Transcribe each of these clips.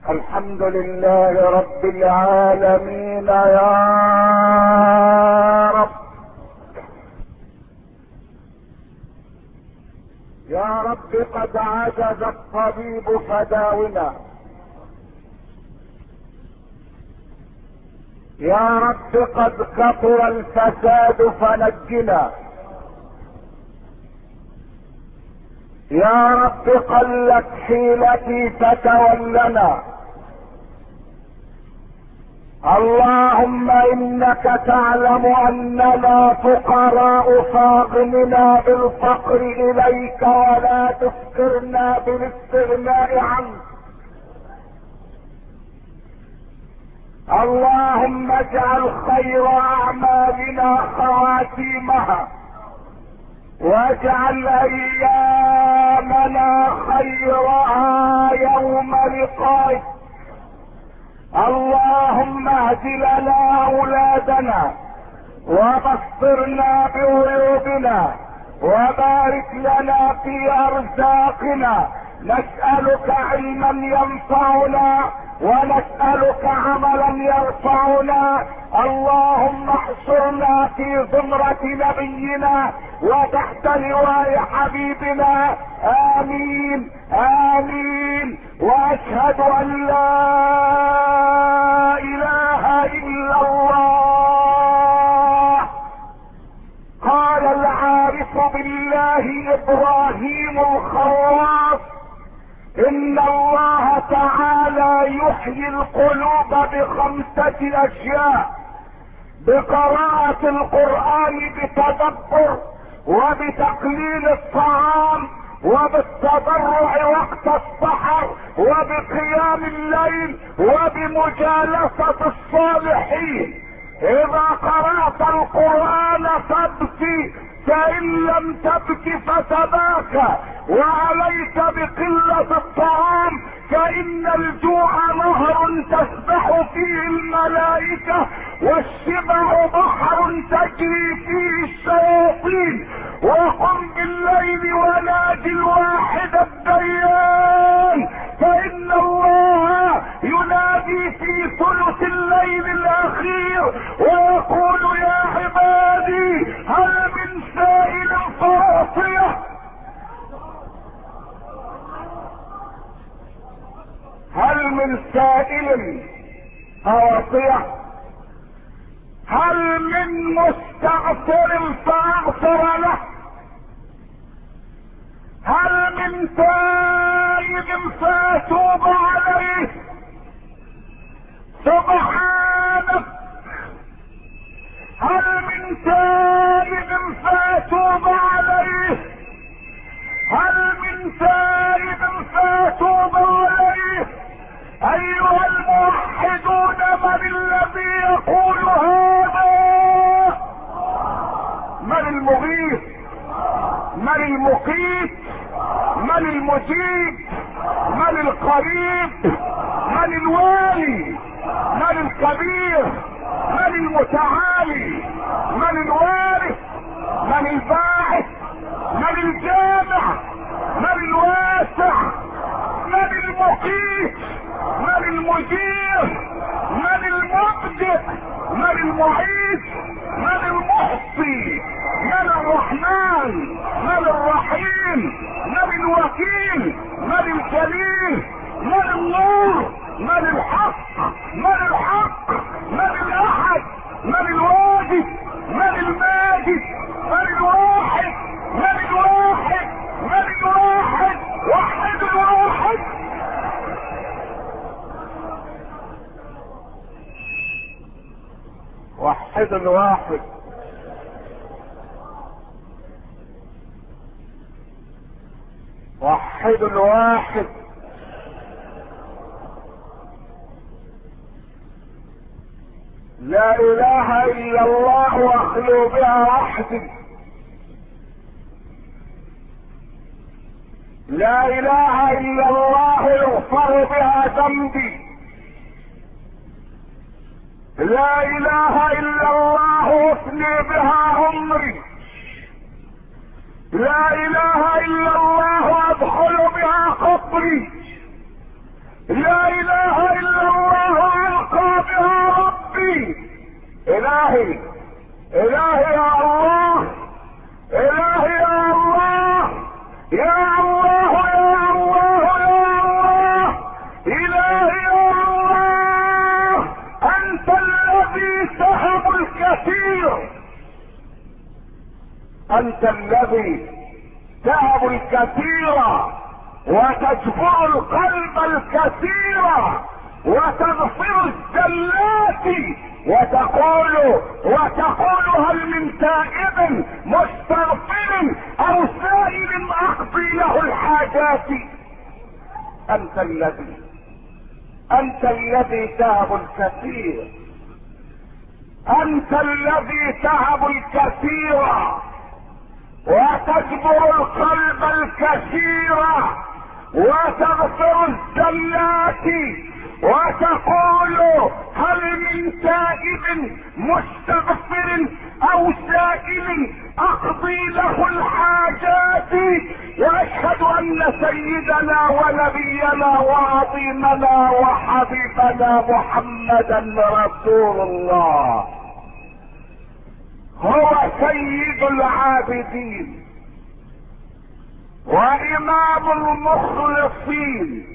الحمد لله رب العالمين يا رب. يا رب قد عجز الطبيب فداونا، يا رب قد كثر الفساد فنجنا، يا رب قلت حيلتي فتولنا. اللهم انك تعلم اننا فقراء فاغننا بالفقر اليك ولا تفقرنا بالاستغناء عنك. اللهم اجعل خير اعمالنا خواتيمها، واجعل ايامنا خيرها يوم لقائك. اللهم اهد لنا اولادنا وبصرنا بعيوبنا وبارك لنا في ارزاقنا. نسألك علما ينفعنا ونسألك عملا يرفعنا. اللهم احشرنا في زمرة نبينا وتحت لواء حبيبنا. امين امين. واشهد ان لا اله الا الله. قال العارف بالله ابراهيم الخواص: ان الله تعالى يحيي القلوب ب5 اشياء: بقراءة القرآن بتدبر، وبتقليل الطعام، وبالتضرع وقت السحر، وبقيام الليل، وبمجالسة الصالحين. اذا قرأت القرآن فابكي، فان لم تبك فتباكى، وعليك بقلة الطعام، فان الجوع نهر تسبح فيه الملائكة، والشبع بحر تجري فيه الشياطين. وقم بالليل وناجي الواحد الديان، فان الله ينادي في ثلث الليل الاخير ويقول: يا عبادي هل من سائل فاعطيه. هل من سائل فاعطيه. هل من مستغفر فاغفر له. هل من تائب فاتوب عليه. سبحانك. هل من تائب فاتوب عليه. هل من تائب فاتوب عليه. ايها الموحدون، من الذي يقول هذا؟ من المغيث؟ من المقيت؟ من المجيب؟ من القريب؟ من الوالي؟ من الكبير؟ من المتعالي؟ من الوارث؟ من الباعث؟ من الجامع؟ من الواسع؟ من المقيت؟ من المجير؟ من المبدئ؟ من المعيد؟ من المحصي؟ من الرحمن؟ من الرحيم؟ من الوكيل؟ من الجليل؟ من النور؟ من الحق؟ من الحق؟ من الاحد؟ من الواجد؟ من الماجد؟ من الواحد؟ من الواحد؟ من الواحد؟ وحد الواحد. وحد الواحد. وحد الواحد. لا اله الا الله واخلو بها وحدي. لا اله الا الله يغفر بها ذنبي. لا اله الا الله افني بها عمري. لا اله الا الله ادخل بها قبري. لا اله الهي الهي يا الله، الهي يا الله، يا الله يا الله يا الله، الهي يا الله، انت الذي تهب الكثير، انت الذي تهب الكثير وتجبر القلب الكثير وتغفر الزلات، وتقول هل من تائب مستغفر او سائل اقضي له الحاجات. انت الذي تهب الكثير، انت الذي تهب الكثير وتجبر القلب الكثير وتغفر الزلات، وتقول هل من تائب مستغفر او سائل اقضي له الحاجات. واشهد ان سيدنا ونبينا وعظيمنا وحبيبنا محمدا رسول الله هو سيد العابدين وامام المخلصين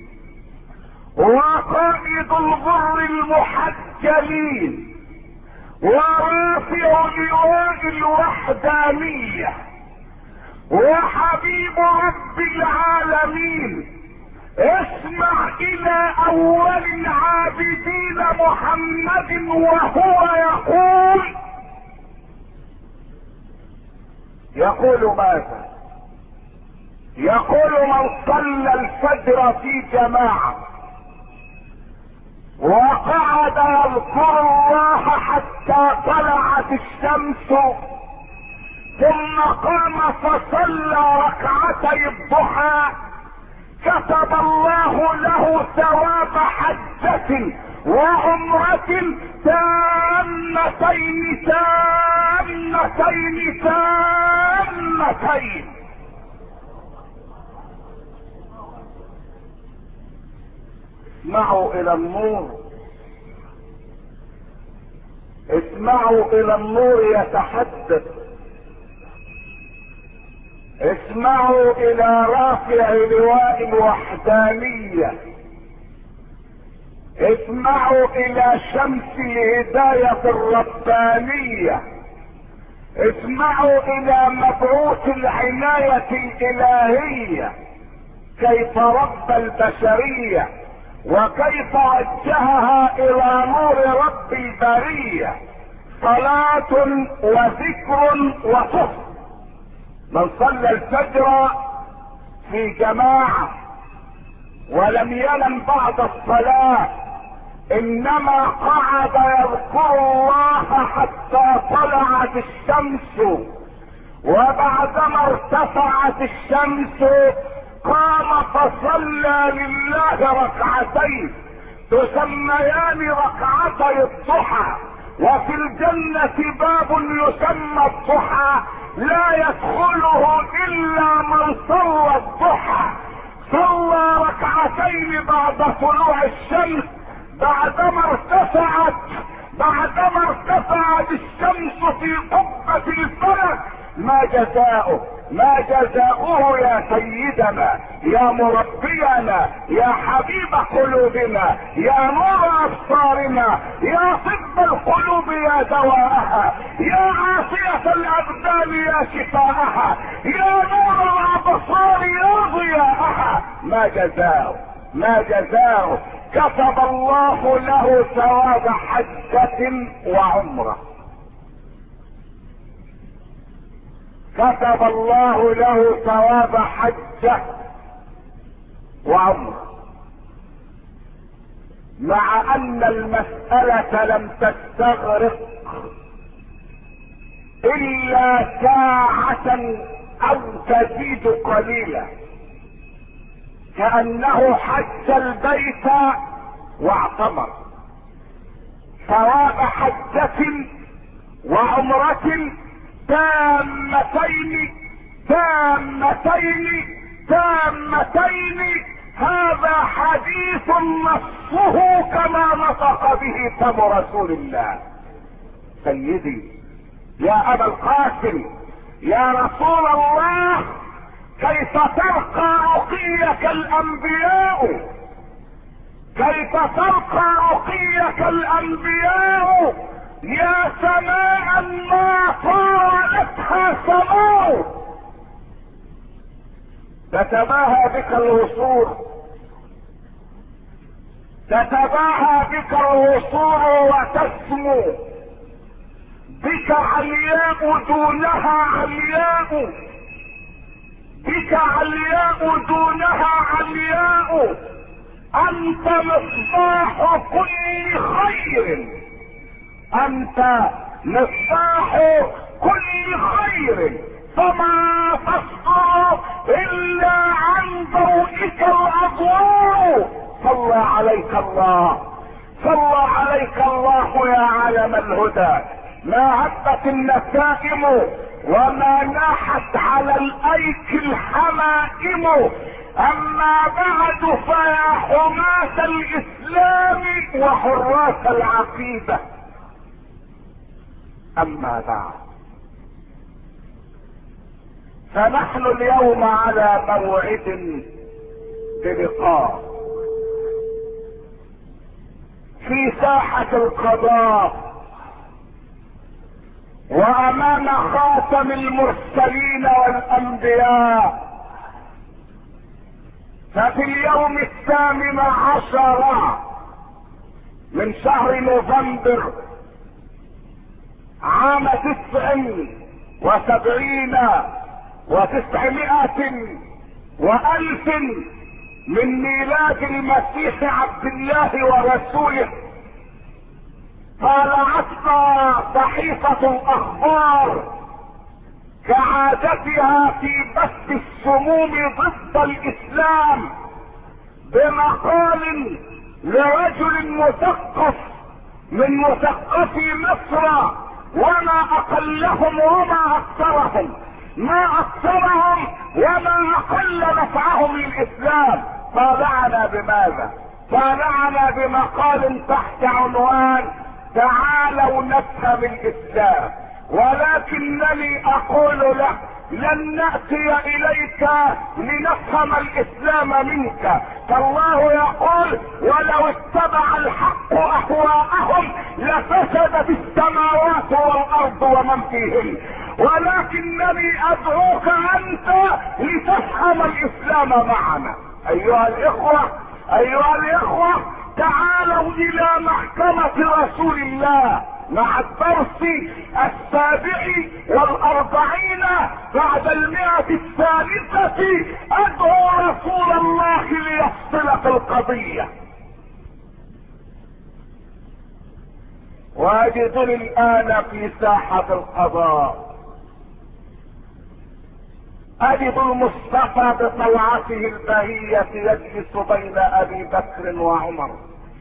وقائد الغر المحجلين ورافع لواء الوحدانية وحبيب رب العالمين. اسمع الى اول العابدين محمد وهو يقول ماذا؟ يقول من صلى الفجر في جماعة وقعد يذكر الله حتى طلعت الشمس ثم قام فصلى ركعتي الضحى كتب الله له ثواب حجة وعمرة تامتين تامتين تامتين. اسمعوا الى النور، اسمعوا الى النور يتحدث، اسمعوا الى رافع لواء الوحدانية، اسمعوا الى شمس الهداية الربانية، اسمعوا الى مبعوث العناية الالهية كيف رب البشرية وكيف وجهها الى نور رب البرية. صلاة وذكر وصف. من صلى الفجر في جماعة ولم ينم بعد الصلاة انما قعد يذكر الله حتى طلعت الشمس، وبعدما ارتفعت الشمس قام فصلى لله ركعتين تسميان ركعتي الضحى. وفي الجنة باب يسمى الضحى لا يدخله الا من صلى الضحى. صلى ركعتين بعد طلوع الشمس بعدما ارتفعت الشمس في قبة الفلك. ما جزاؤه يا سيدنا يا مربينا يا حبيب قلوبنا يا نور ابصارنا يا طب القلوب يا دواءها يا عافية الابدان يا شفاءها يا نور الابصار يا ضياءها. ما جزاؤه كتب الله له ثواب حجة وعمرة. كتب الله له ثواب حجة وعمرة، مع ان المسألة لم تستغرق الا ساعة او تزيد قليلا، كأنه حج البيت واعتمر. ثواب حجة وعمرة تامتين تامتين تامتين. هذا حديث نصه كما نطق به فم رسول الله سيدي يا ابا القاسم يا رسول الله، كيف ترقى رقيك الانبياء، كيف ترقى رقيك الانبياء يا سماء ما طالتها سماء. تتباهى بك الوصول، تتباهى بك الوصول وتسمو بك علياء دونها علياء، بك علياء دونها علياء. انت مصباح كل خير، انت مصباح كل خير، فما تصدر الا عن ضوئك الاضواء. صلى عليك الله، صلى عليك الله يا علم الهدى. ما هبت النسائم وما ناحت على الايك الحمائم. اما بعد فيا حماة الاسلام وحراس العقيدة، اما بعد فنحن اليوم على موعد بلقاء في ساحة القضاء وامام خاتم المرسلين والانبياء. ففي اليوم 18 من شهر نوفمبر عام 79 و900 و1000 من ميلاد المسيح عبد الله ورسوله، طالعتنا صحيفة الاخبار كعادتها في بث السموم ضد الاسلام بمقال لرجل مثقف من مثقفي مصر، وما اقلهم وما اكثرهم، ما اكثرهم وما اقل نفعهم للاسلام. طالعنا بماذا؟ طالعنا بمقال تحت عنوان تعالوا نفهم الاسلام. ولكنني اقول لك لن نأتي اليك لنفهم الاسلام منك، فالله يقول ولو اتبع الحق اهواءهم لفسدت السماوات والارض ومن فيهن، ولكنني ادعوك انت لتفهم الاسلام معنا. ايها الاخوة، ايها الاخوة، تعالوا الى محكمة رسول الله مع الدرس 47 بعد 100 ادعو رسول الله ليفصل في القضية. واجدني الان في ساحة القضاء، اجد المصطفى بطلعته البهية يجلس بين ابي بكر وعمر،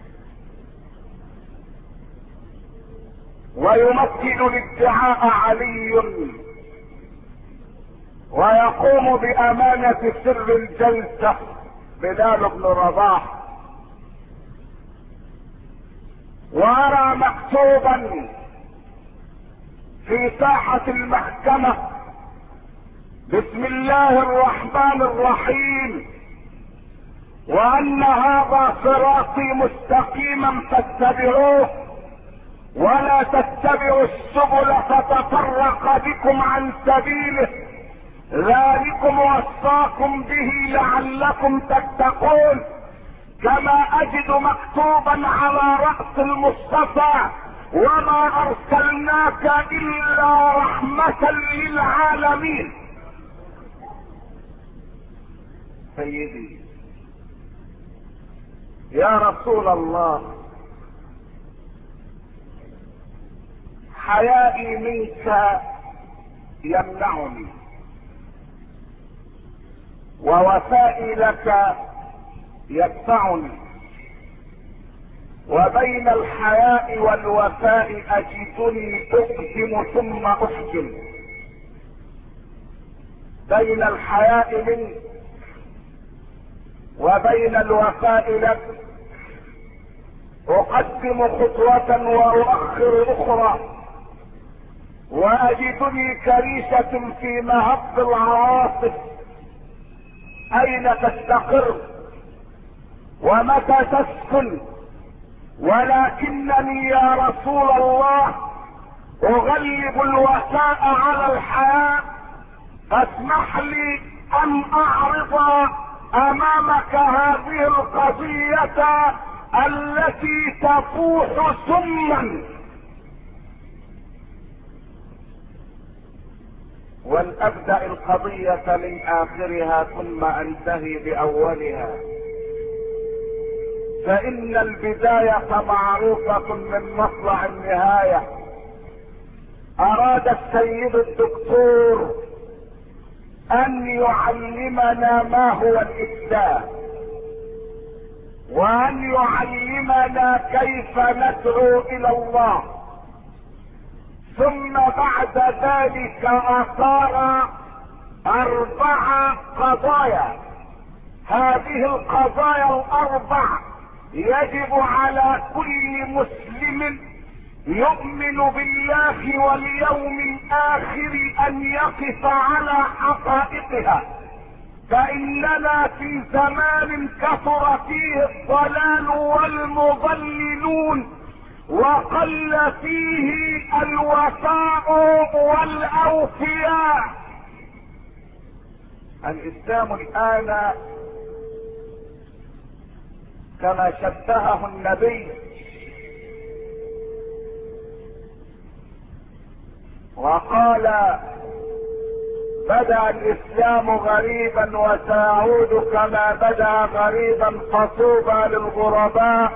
ويمثل الادعاء علي، ويقوم بامانة سر الجلسة بلال بن رباح. وارى مكتوبا في ساحة المحكمة بسم الله الرحمن الرحيم، وان هذا صراطي مستقيما فاتبعوه ولا تتبعوا السبل فتفرق بكم عن سبيله، ذلكم وصاكم به لعلكم تتقون. كما اجد مكتوبا على رأس المصطفى وما ارسلناك الا رحمة للعالمين. سيدي يا رسول الله، حيائي منك يمنعني، ووفائي لك يدفعني، وبين الحياء والوفاء اجدني اقدم ثم احجم. بين الحياء منك وبين الوفاء لك اقدم خطوة واؤخر اخرى، واجدني كريشة في مهب العواصف، اين تستقر ومتى تسكن؟ ولكنني يا رسول الله اغلب الوفاء على الحياة، فاسمح لي ان اعرض امامك هذه القضية التي تفوح سما، ولأبدأ القضية من آخرها ثم أنتهي بأولها، فإن البداية معروفة من مطلع النهاية. أراد السيد الدكتور أن يعلمنا ما هو الإسلام، وأن يعلمنا كيف ندعو إلى الله، ثم بعد ذلك أثار 4 قضايا. هذه القضايا ال4 يجب على كل مسلم يؤمن بالله واليوم الآخر أن يقف على حقائقها، فإننا في زمان كثر فيه الضلال والمضللون، وقل فيه الوفاء والأوفياء. الإسلام الآن كما شبهه النبي وقال: بدأ الإسلام غريبا وسيعود كما بدأ غريبا، فطوبى للغرباء.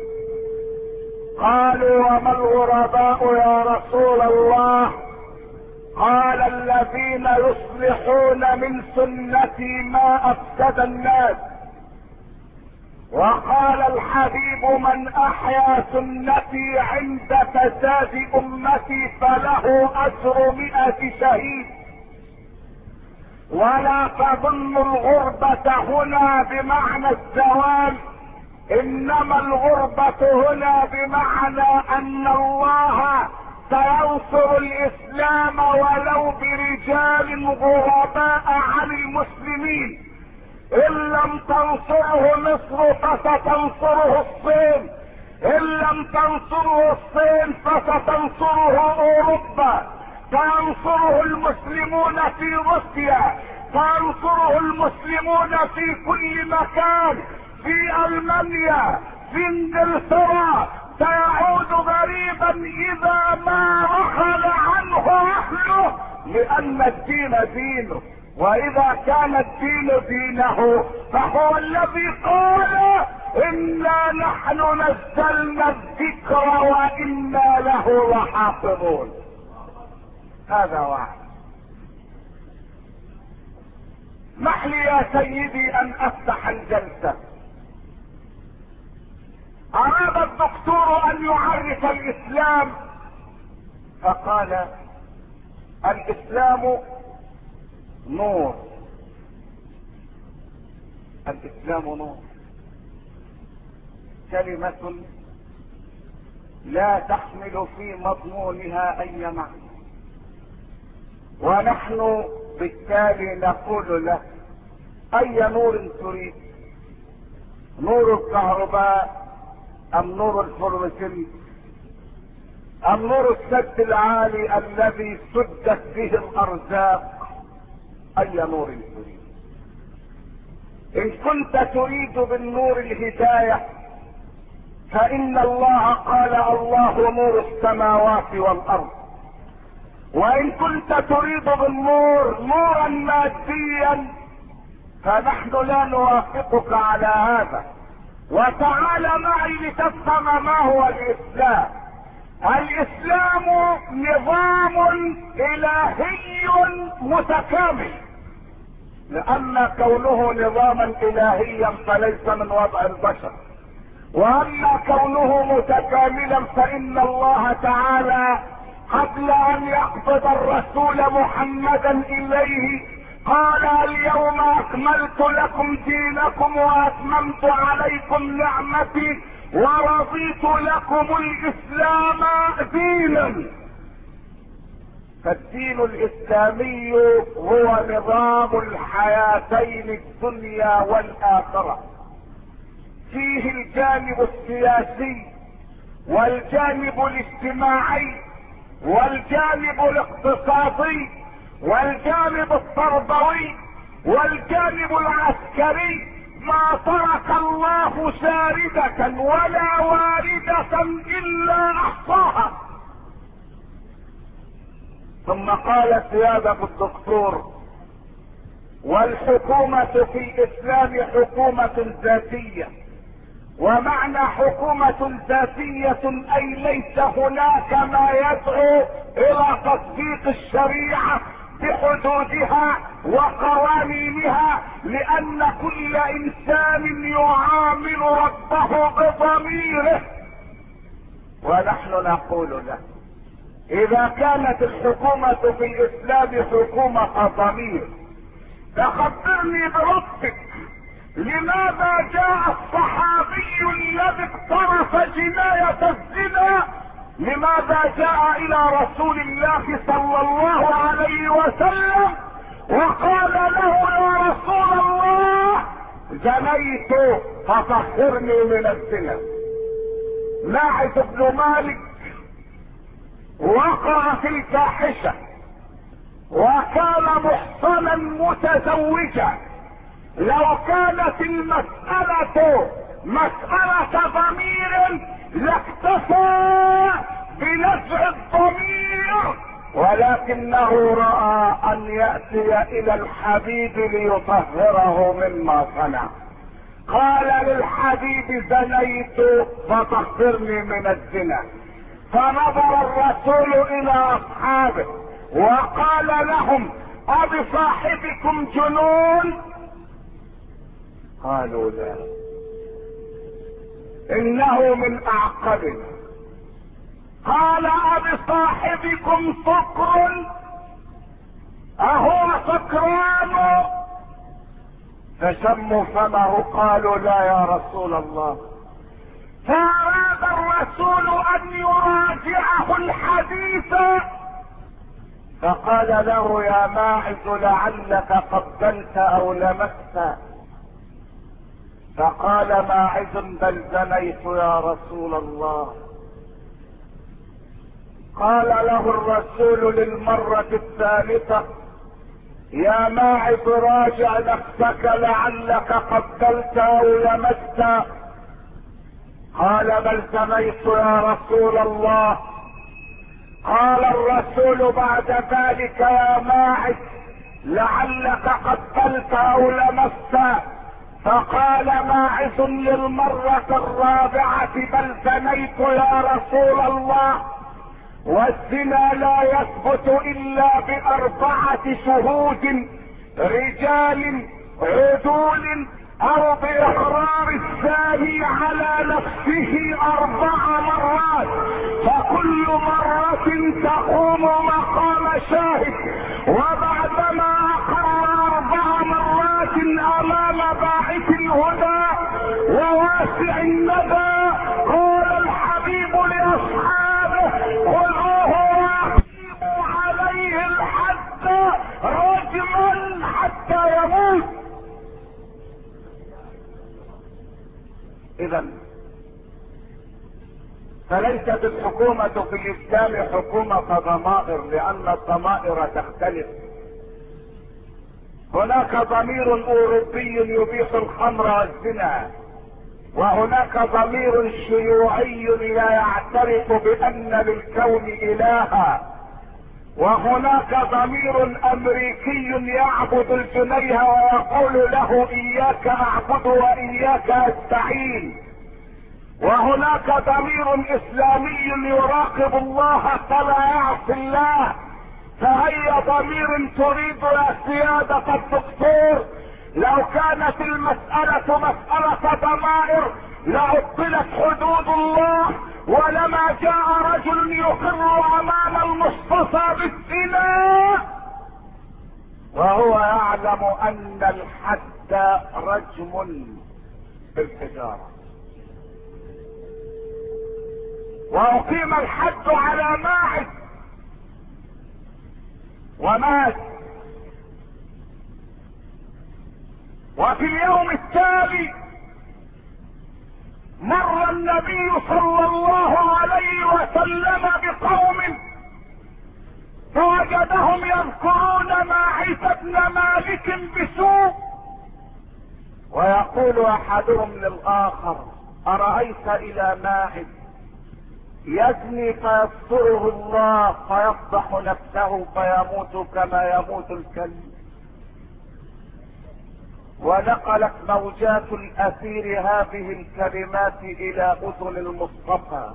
قالوا: وما الغرباء يا رسول الله؟ قال: الذين يصلحون من سنتي ما أفسد الناس. وقال الحبيب: من أحيا سنتي عند فساد أمتي فله أجر 100 شهيد. ولا تظن الغربة هنا بمعنى الزوال، انما الغربة هنا بمعنى ان الله سينصر الاسلام ولو برجال غرباء عن المسلمين. ان لم تنصره مصر فستنصره الصين، ان لم تنصره الصين فستنصره اوروبا، فينصره المسلمون في روسيا، فينصره المسلمون في كل مكان، في المانيا، في انجلترا. سيعود غريبا اذا ما رحل عنه اهله، لان الدين دينه، واذا كان الدين دينه فهو الذي قال: انا نحن نزلنا الذكر وانا له لحافظون. هذا واحد. اسمح لي يا سيدي ان افتح الجلسة. اراد الدكتور ان يعرف الاسلام فقال: الاسلام نور. الاسلام نور، كلمة لا تحمل في مضمونها اي معنى، ونحن بالتالي نقول له: اي نور تريد؟ نور الكهرباء ام نور الفلوسفيت ام نور السد العالي الذي سدت به الارزاق؟ اي نور تريد؟ ان كنت تريد بالنور الهداية فان الله قال: الله نور السماوات والارض. وان كنت تريد بالنور نورا ماديا فنحن لا نوافقك على هذا. وتعال معي لتفهم ما هو الاسلام. الاسلام نظام الهي متكامل، لان كونه نظاما الهيا فليس من وضع البشر، واما كونه متكاملا فان الله تعالى قبل ان يقبض الرسول محمدا اليه قال: اليوم اكملت لكم دينكم واتممت عليكم نعمتي ورضيت لكم الاسلام دينا. فالدين الاسلامي هو نظام الحياتين الدنيا والاخرة، فيه الجانب السياسي والجانب الاجتماعي والجانب الاقتصادي والجانب التربوي والجانب العسكري. ما ترك الله شاردة ولا واردة الا احصاها. ثم قال سيادة الدكتور: والحكومة في الاسلام حكومة ذاتية. ومعنى حكومة ذاتية اي ليس هناك ما يدعو الى تطبيق الشريعة بحدودها وقوانينها، لان كل انسان يعامل ربه بضميره. ونحن نقول له: اذا كانت الحكومة في الاسلام حكومة ضمير، فخبرني بربك، لماذا جاء الصحابي الذي اقترف جناية الزنا، لماذا جاء الى رسول الله صلى الله عليه وسلم وقال له: يا رسول الله زنيت فطهرني من الزنا؟ ماعز بن مالك وقع في الفاحشة وكان محصنا متزوجا. لو كانت المسألة مسألة ضمير لاكتفى بنزع الضمير، ولكنه رأى ان يأتي الى الحبيب ليطهره مما صنع. قال للحبيب: زنيت فطهرني من الزنا. فنظر الرسول الى اصحابه وقال لهم: أبصاحبكم جنون؟ قالوا: لا، انه من اعقبنا. قال: أبصاحبكم سكر؟ اهو سكران؟ فشموا فمه. قالوا: لا يا رسول الله. فأراد الرسول ان يراجعه الحديث، فقال له: يا ماعز لعلك قبلت او لمست. فقال ماعز: بل زنيت يا رسول الله. قال له الرسول للمرة الثالثة: يا ماعز راجع نفسك لعلك قبلت او لمست. قال: بل زنيت يا رسول الله. قال الرسول بعد ذلك: يا ماعز لعلك قبلت او لمست. فقال ماعز للمرة الرابعة: بل زنيت يا رسول الله. والزنا لا يثبت الا باربعة شهود، رجال عدول، او باحرار الثاني على نفسه 4 مرات، فكل مرة تقوم مقام شاهد. وبعدما اقر 4 مرات امام باعث الهدى وواسع الندى، قال الحبيب لاصحابه: خذوه واقيموا عليه الحد رجما حتى يموت. اذا فليست الحكومة في الاسلام حكومة ضمائر، لان الضمائر تختلف. هناك ضمير اوروبي يبيح الخمر والزنا، وهناك ضمير شيوعي لا يعترف بان للكون الها، وهناك ضمير امريكي يعبد الجنيه ويقول له: اياك اعبد واياك استعين. وهناك ضمير اسلامي يراقب الله فلا يعصي الله. فهي ضمير تريد يا سيادة الدكتور، لو كانت المسألة مسألة ضمائر لعطلت حدود الله، ولما جاء رجل يقر امام المصطفى بالزنا وهو يعلم ان الحد رجم بالحجارة. واقيم الحد على ماعز ومات. وفي اليوم التالي مر النبي صلى الله عليه وسلم بقوم فوجدهم يذكرون ماعز بن مالك بسوء، ويقول احدهم للاخر: ارايت الى ماعز يزني فيستره الله فيفضح نفسه فيموت كما يموت الكلب. ونقلت موجات الاثير هذه الكلمات الى اذن المصطفى،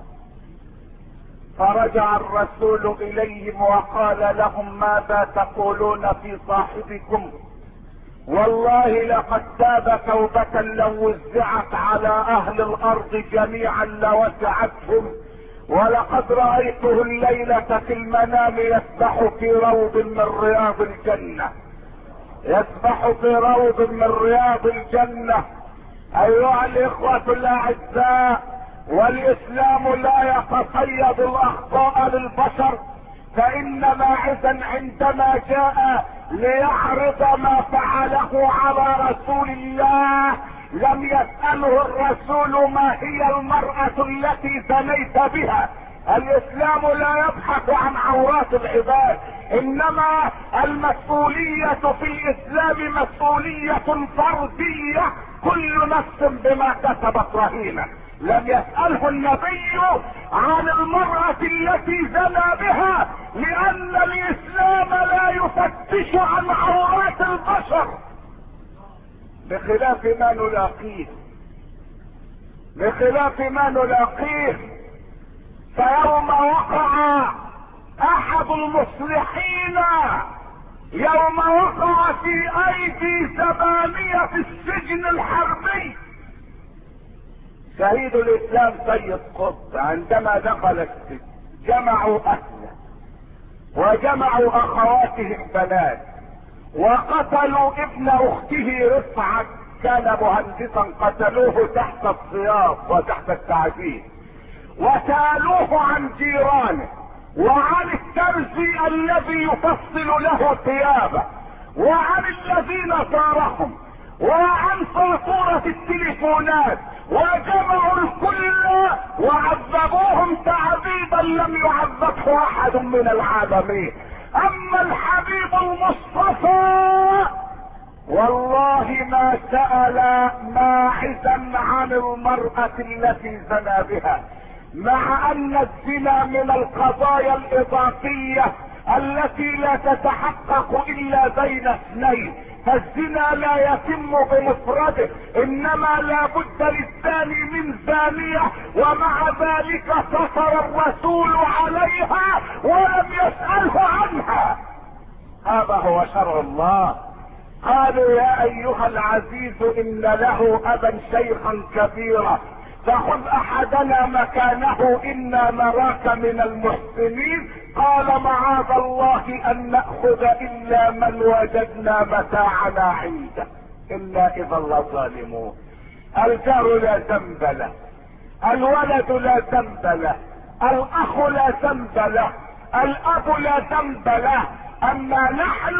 فرجع الرسول اليهم وقال لهم: ماذا تقولون في صاحبكم؟ والله لقد تاب توبة لو وزعت على اهل الارض جميعا لوسعتهم، ولقد رأيته الليلة في المنام يسبح في روض من رياض الجنة، يسبح في روض من رياض الجنة. ايها الاخوة الاعزاء، والاسلام لا يتصيد الاخطاء للبشر، فان ماعزا عندما جاء ليعرض ما فعله على رسول الله لم يسأله الرسول ما هي المرأة التي زنيت بها. الاسلام لا يبحث عن عورات العباد، انما المسؤولية في الاسلام مسؤولية فردية، كل نفس بما كسبت رهينة. لم يسأله النبي عن المرأة التي زنى بها، لان الاسلام لا يفتش عن عورات البشر، بخلاف ما نلاقيه، بخلاف ما نلاقيه. فيوم وقع احد المصلحين، يوم وقع في ايدي زبانية في السجن الحربي شهيد الاسلام سيد قطب، عندما دخل السجن جمعوا اهله وجمعوا اخواته البنات وقتلوا ابن اخته رفعت، كان مهندسا، قتلوه تحت السياط وتحت التعذيب، وسالوه عن جيرانه وعن الترزي الذي يفصل له ثيابه وعن الذين زارهم وعن فاتورة التليفونات، وجمعوا الكل وعذبوهم تعذيبا لم يعذبه احد من العالمين. اما الحبيب المصطفى والله ما سأل ماعزا عن المرأة التي زنى بها، مع ان الزنا من القضايا الاضافية التي لا تتحقق الا بين اثنين، فالزنا لا يتم بمفرده، انما لا بد للزاني من زانية، ومع ذلك سطر الرسول عليها ولم يسأله عنها. هذا هو شرع الله. قالوا: يا ايها العزيز ان له ابا شيخا كبيرا فخذ احدنا مكانه انا نراك من المحسنين. قال: معاذ الله ان نأخذ الا من وجدنا متاعنا عنده انا اذا لظالمون. الجار لا ذنب له، الولد لا ذنب له، الاخ لا ذنب له، الاب لا ذنب له، اما نحن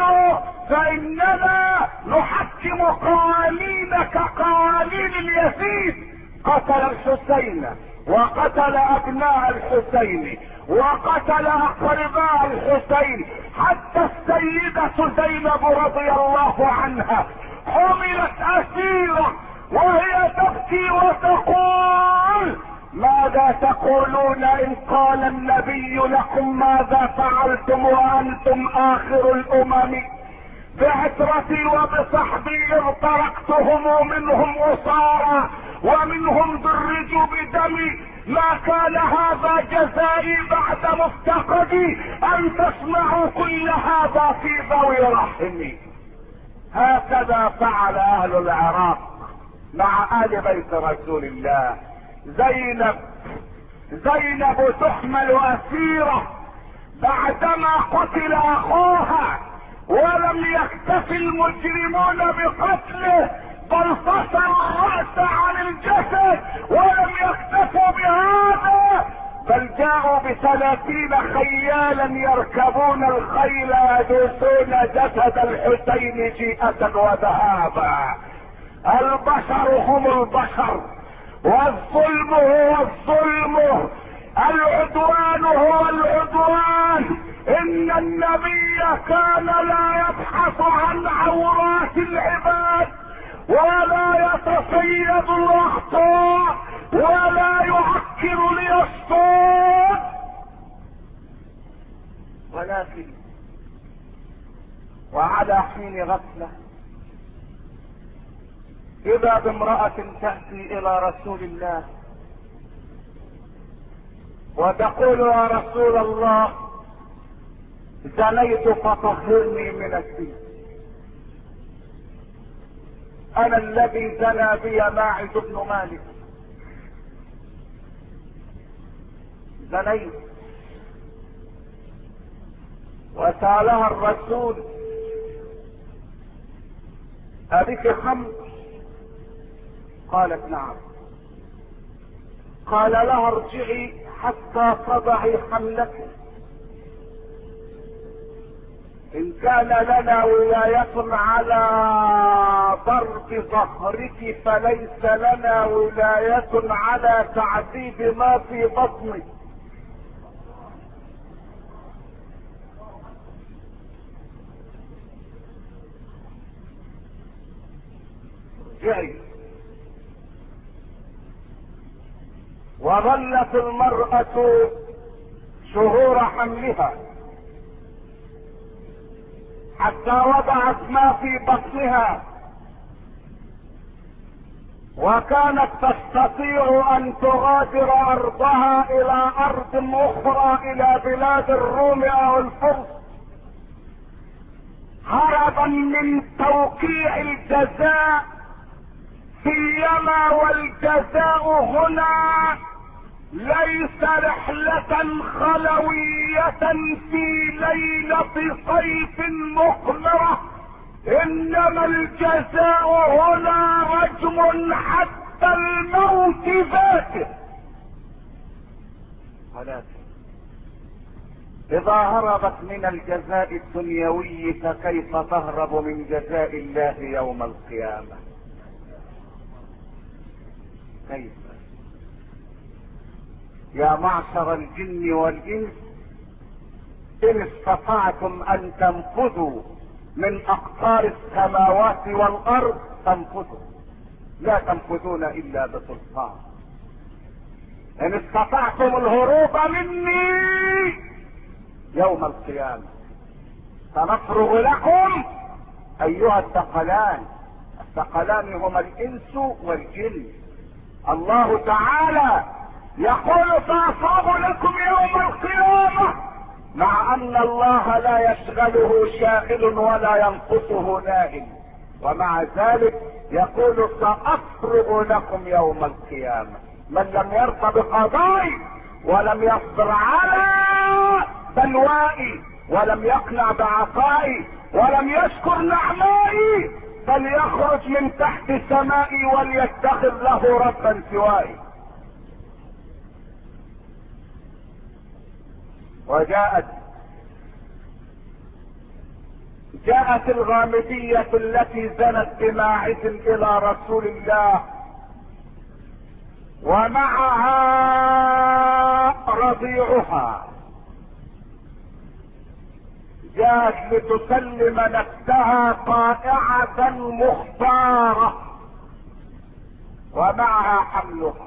فاننا نحكم قوانين كقوانين اليزيد. قتل الحسين وقتل ابناء الحسين وقتل اقرباء الحسين، حتى السيدة زينب رضي الله عنها حملت اسيرة وهي تبكي وتقول: ماذا تقولون ان قال النبي لكم ماذا فعلتم وانتم اخر الامم؟ بعترتي وبصحبي ارتركتهم منهم اسارى ومنهم درجوا بدمي، ما كان هذا جزائي بعد مفتقدي ان تسمعوا كل هذا في ذوي رحمي. هكذا فعل اهل العراق مع ال بيت رسول الله. زينب تحمل اسيرة بعدما قتل اخوها، ولم يكتف المجرمون بقتله بل فصلوا الرأس عن الجسد، ولم يكتفوا بهذا بل جاءوا ب30 خيالا يركبون الخيل يدوسون جسد الحسين جيئة وذهابا. البشر هم البشر، والظلم هو الظلم، العدوان هو العدوان. ان النبي كان لا يبحث عن عورات العباد، ولا يتصيد الاخطاء، ولا يعكر ليصطاد، ولكن وعلى حين غفلة اذا بامرأة تأتي الى رسول الله وتقول يا رسول الله زنيت فطهرني من الزنا. انا الذي زنى بي ماعز بن مالك، زنيت. وسألها الرسول أبك خمر؟ قالت نعم. قال لها ارجعي حتى تضعي حملك، ان كان لنا ولاية على ضرب ظهرك فليس لنا ولاية على تعذيب ما في بطنك. ارجعي. وظلت المرأة شهور حملها حتى وضعت ما في بطنها، وكانت تستطيع ان تغادر ارضها الى ارض اخرى، الى بلاد الروم او الفرس، هربا من توقيع الجزاء، سيما والجزاء هنا ليس رحلة خلوية في ليلة صيف مقمرة، انما الجزاء هنا رجم حتى الموت ذاته. ولكن اذا هربت من الجزاء الدنيوي فكيف تهرب من جزاء الله يوم القيامة؟ كيف؟ يا معشر الجن والانس ان استطعتم ان تنفذوا من اقطار السماوات والارض تنفذوا، لا تنفذون الا بسلطان. ان استطعتم الهروب مني يوم القيامة سنفرغ لكم ايها الثقلان. الثقلان هما الانس والجن. الله تعالى يقول سأفرغ لكم يوم القيامة، مع ان الله لا يشغله شاغل ولا ينقصه نائم، ومع ذلك يقول سأفرغ لكم يوم القيامة. من لم يرضى بقضائي ولم يصبر على بلوائي ولم يقنع بعطائي ولم يشكر نعمائي فليخرج من تحت سمائي وليتخذ له ربا سوائي. جاءت الغامدية التي زنت بماعز الى رسول الله ومعها رضيعها، جاءت لتسلم نفسها طائعة مختارة ومعها حملها،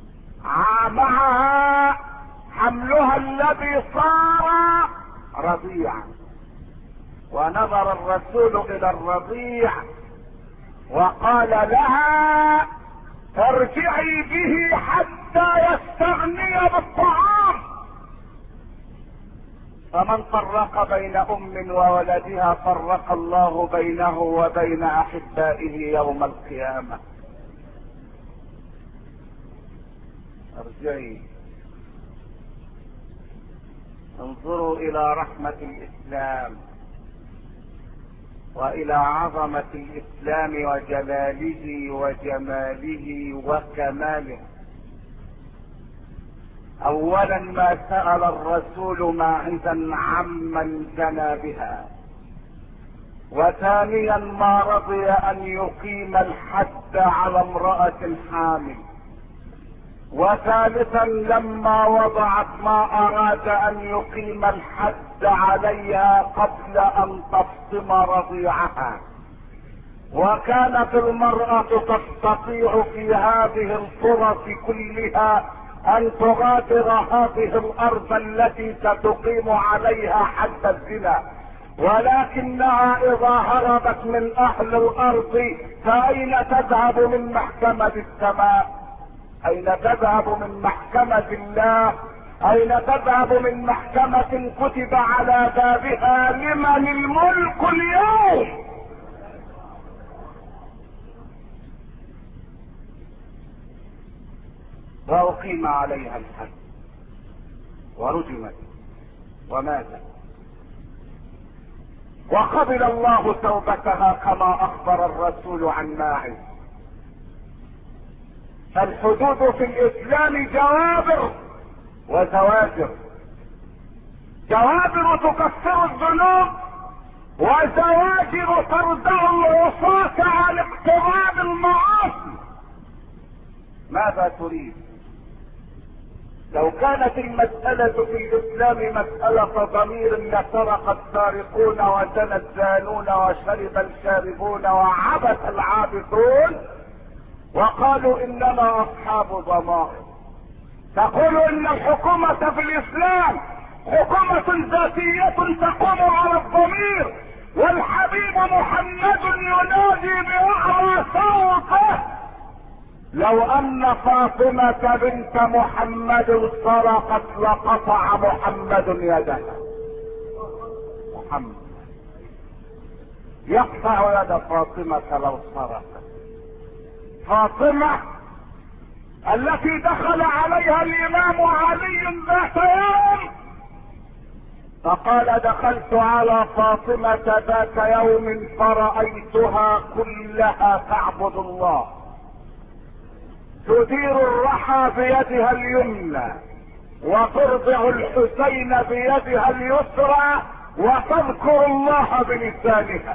معها حملها الذي صار رضيعا. ونظر الرسول الى الرضيع وقال لها ارجعي به حتى يستغني بالطعام. فمن فرق بين ام وولدها فرق الله بينه وبين احبائه يوم القيامة. ارجعي. انظروا الى رحمة الاسلام والى عظمة الاسلام وجلاله وجماله وكماله. اولا ما سأل الرسول ماعزا عمن زنى بها، وثانيا ما رضي ان يقيم الحد على امرأة حامل، وثالثا لما وضعت ما اراد ان يقيم الحد عليها قبل ان تفطم رضيعها. وكانت المرأة تستطيع في هذه الفرص كلها ان تغادر هذه الارض التي ستقيم عليها حد الزنا، ولكنها اذا هربت من اهل الارض فاين تذهب من محكمة السماء؟ اين تذهب من محكمة الله؟ اين تذهب من محكمة كتب على بابها لمن الملك اليوم؟ واقيم عليها الحد ورجمت وماتت، وقبل الله توبتها كما اخبر الرسول عن ماعز. الحدود في الاسلام جوابر وزواجر، جوابر تكفر الذنوب، وزواجر تردع العصاة عن اقتراب المعاصي. ماذا تريد؟ لو كانت المسألة في الاسلام مسألة ضمير لسرق السارقون وزنى الزانون وشرب الشاربون وعبث العابثون، وقالوا اننا اصحاب ضمائر. تقول ان الحكومة في الاسلام حكومة ذاتية تقوم على الضمير، والحبيب محمد ينادي باعلى صوته: لو ان فاطمة بنت محمد سرقت لقطع محمد يدها. محمد يقطع يد فاطمة لو سرقت. فاطمة التي دخل عليها الامام علي ذات يوم فقال: دخلت على فاطمة ذات يوم فرأيتها كلها تعبد الله، تدير الرحى بيدها اليمنى، وترضع الحسين بيدها اليسرى، وتذكر الله بلسانها.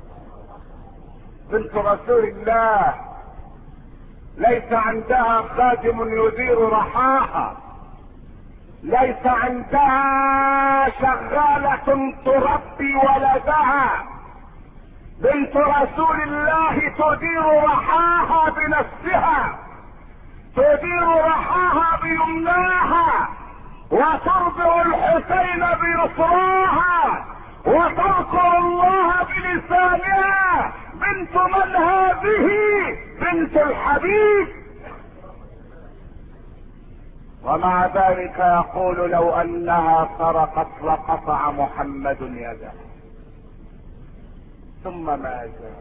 بنت رسول الله ليس عندها خادم يدير رحاها، ليس عندها شغالة تربي ولدها. بنت رسول الله تدير رحاها بنفسها، تدير رحاها بيمناها، وترضع الحسين بيسراها، وتذكر الله بلسانها. بنت من هذه؟ بنت الحبيب. ومع ذلك يقول: لو انها سرقت لقطع محمد يده. ثم ماذا؟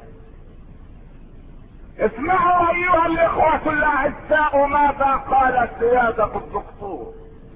اسمعوا ايها الاخوة الاعزاء ماذا قال سيادة الدكتور.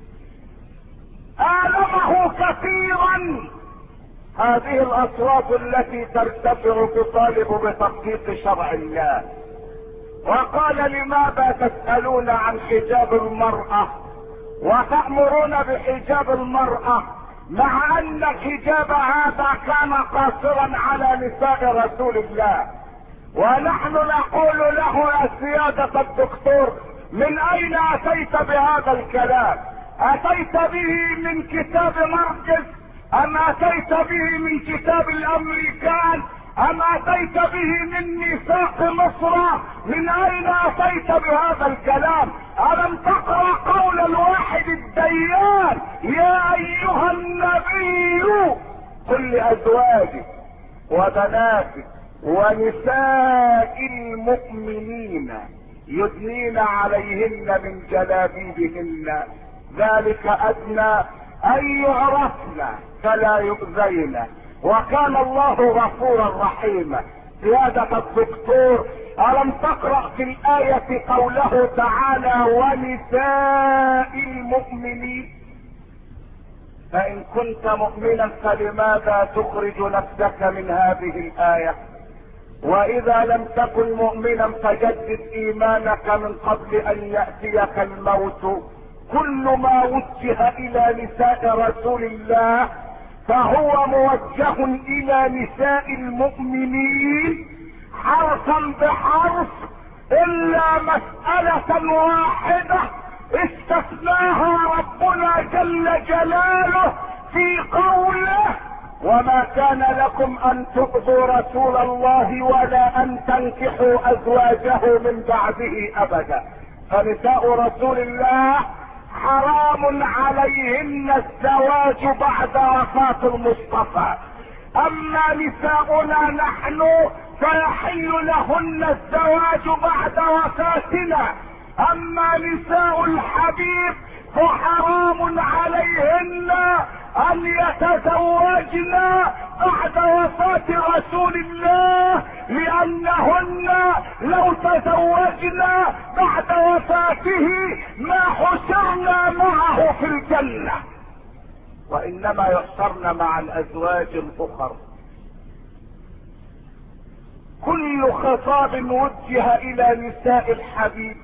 آلمه كثيرا هذه الاصوات التي ترتفع تطالب بتطبيق شرع الله، وقال: لماذا تسألون عن حجاب المرأة وتأمرون بحجاب المرأة، مع ان الحجاب هذا كان قاصرا على نساء رسول الله؟ ونحن نقول له: يا سيادة الدكتور، من اين اتيت بهذا الكلام؟ اتيت به من كتاب مرقس، ام اتيت به من كتاب الامريكان، ام اتيت به من ميثاق مصر؟ من اين اتيت بهذا الكلام؟ الم تقرأ قول الواحد الديان: يا ايها النبي قل لازواجك وبناتك ونساء المؤمنين يدنين عليهن من جلابيبهن، ذلك ادنى ان يعرفن فلا يؤذين، وكان الله غفورا رحيما. سيادة الدكتور، ألم تقرأ في الآية قوله تعالى: ونساء المؤمنين؟ فإن كنت مؤمنا فلماذا تخرج نفسك من هذه الآية؟ وإذا لم تكن مؤمنا فجدد إيمانك من قبل أن يأتيك الموت كل ما وجه الى نساء رسول الله فهو موجه الى نساء المؤمنين حرفا بحرف، الا مسألة واحدة استثناها ربنا جل جلاله في قوله: وما كان لكم ان تؤذوا رسول الله ولا ان تنكحوا ازواجه من بعده ابدا. فنساء رسول الله حرام عليهن الزواج بعد وفاة المصطفى. اما نساؤنا نحن فيحل لهن الزواج بعد وفاتنا. اما نساء الحبيب فحرام عليهن ان يتزوجن بعد وفاة رسول الله، لانهن لو تزوجن بعد وفاته ما حشرنا معه في الجنة، وانما يحشرن مع الازواج الاخر. كل خطاب وجه الى نساء الحبيب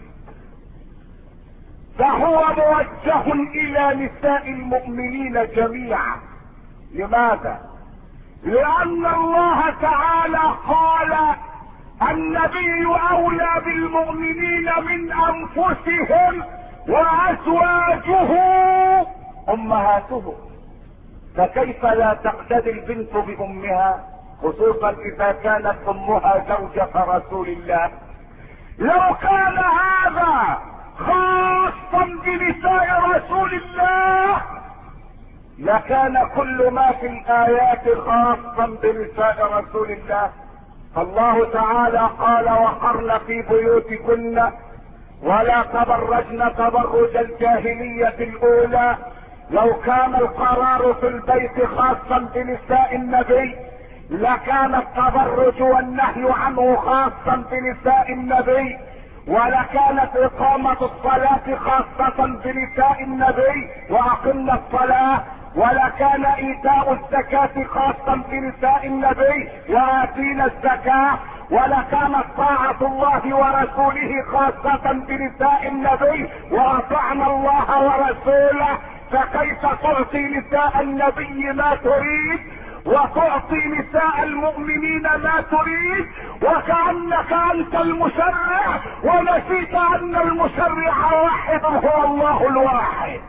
فهو موجه الى نساء المؤمنين جميعا. لماذا؟ لان الله تعالى قال: النبي اولى بالمؤمنين من انفسهم وازواجه امهاتهم. فكيف لا تقتدي البنت بامها، خصوصا اذا كانت امها زوجة رسول الله؟ لو كان هذا خاصا بنساء رسول الله لكان كل ما في الايات خاصا بنساء رسول الله. الله تعالى قال: وقرن في بيوتكن ولا تبرجن تبرج الجاهلية الاولى. لو كان القرار في البيت خاصا بنساء النبي لكان التبرج والنهي عنه خاصا بنساء النبي، ولكانت اقامة الصلاة خاصة بنساء النبي واقمنا الصلاة، ولكان ايتاء الزكاة خاصا بنساء النبي واتينا الزكاة، ولكانت طاعة الله ورسوله خاصة بنساء النبي واطعنا الله ورسوله. فكيف تعطي نساء النبي ما تريد وتعطي نساء المؤمنين ما تريد، وكأنك انت المشرع ونسيت ان المشرع واحد هو الله الواحد.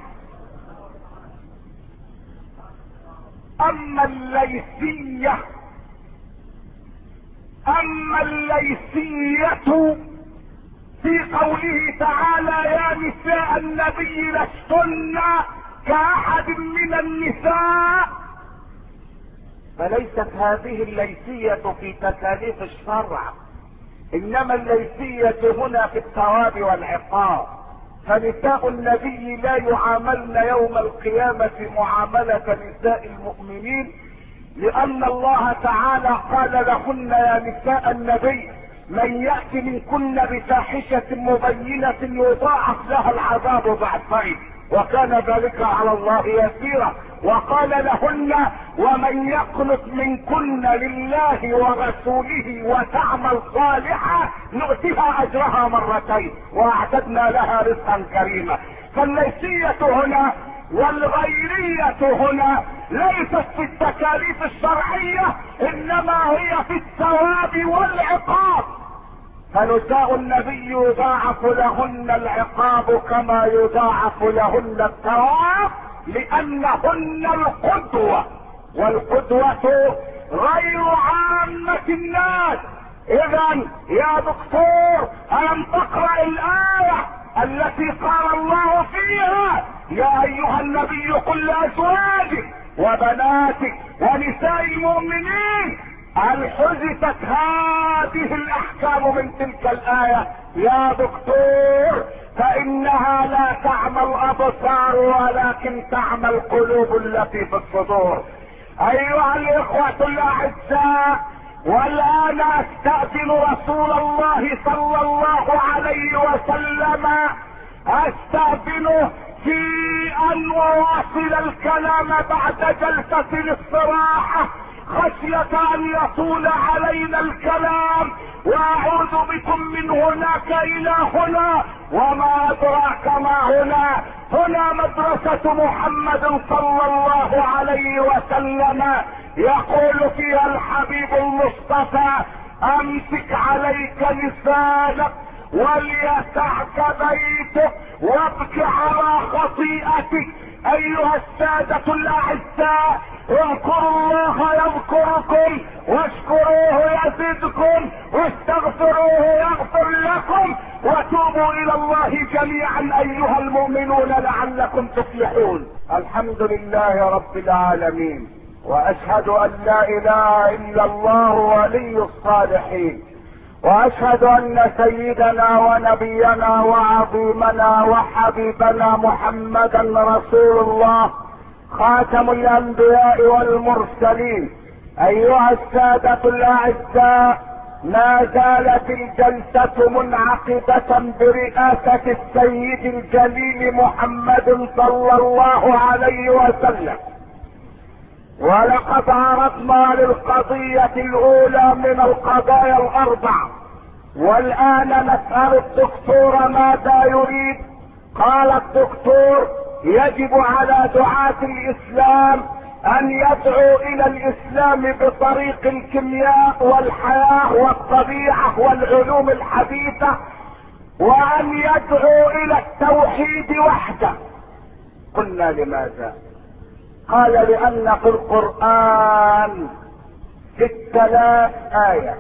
اما الليثية في قوله تعالى: يا نساء النبي لستن كأحد من النساء، فليست هذه الليثية في تكاليف الشرع، انما الليثية هنا في الثواب والعقاب. فنساء النبي لا يعاملن يوم القيامة معاملة نساء المؤمنين، لان الله تعالى قال لهن: يا نساء النبي من يأتي منكن بفاحشة مبينة يضاعف لها العذاب ضعفين وكان ذلك على الله يسيرا. وقال لهن: ومن يقنت منكن لله ورسوله وتعمل صالحا نؤتها اجرها مرتين واعتدنا لها رزقا كريما. فالليثية هنا والغيرية هنا ليست في التكاليف الشرعية، انما هي في الثواب والعقاب. فنساء النبي يضاعف لهن العقاب كما يضاعف لهن الثواب، لانهن القدوة، والقدوة غير عامة الناس. اذا يا دكتور الم تقرأ الآية التي قال الله فيها: يا ايها النبي قل لازواجك وبناتك ونساء المؤمنين؟ هل حذفت هذه الاحكام من تلك الآية يا دكتور؟ فانها لا تعمى الابصار ولكن تعمى القلوب التي في الصدور. ايها الاخوة الاعزاء، والان استأذن رسول الله صلى الله عليه وسلم، استأذنه في ان اواصل الكلام بعد جلسة الاستراحة خشية ان يطول علينا الكلام، واعوذ بكم من هناك الى هنا وما ادراك ما هنا. هنا مدرسة محمد صلى الله عليه وسلم، يقول فيها الحبيب المصطفى: امسك عليك لسانك وليسعك بيتك وابك على خطيئتك. ايها السادة الاعزاء، اذكروا الله يذكركم، واشكروه يزدكم، واستغفروه يغفر لكم، وتوبوا الى الله جميعا ايها المؤمنون لعلكم تفلحون. الحمد لله رب العالمين، واشهد ان لا اله الا الله ولي الصالحين، واشهد ان سيدنا ونبينا وعظيمنا وحبيبنا محمدا رسول الله خاتم الانبياء والمرسلين. ايها السادة الاعزاء، ما زالت الجلسة منعقدة برئاسة السيد الجليل محمد صلى الله عليه وسلم، ولقد عرضنا للقضية الاولى من القضايا الاربع، والان نسأل الدكتور ماذا يريد. قال الدكتور: يجب على دعاة الاسلام ان يدعوا الى الاسلام بطريق الكيمياء والحياة والطبيعة والعلوم الحديثة، وان يدعوا الى التوحيد وحده. قلنا: لماذا؟ قال: لان في القرآن 6000 آية،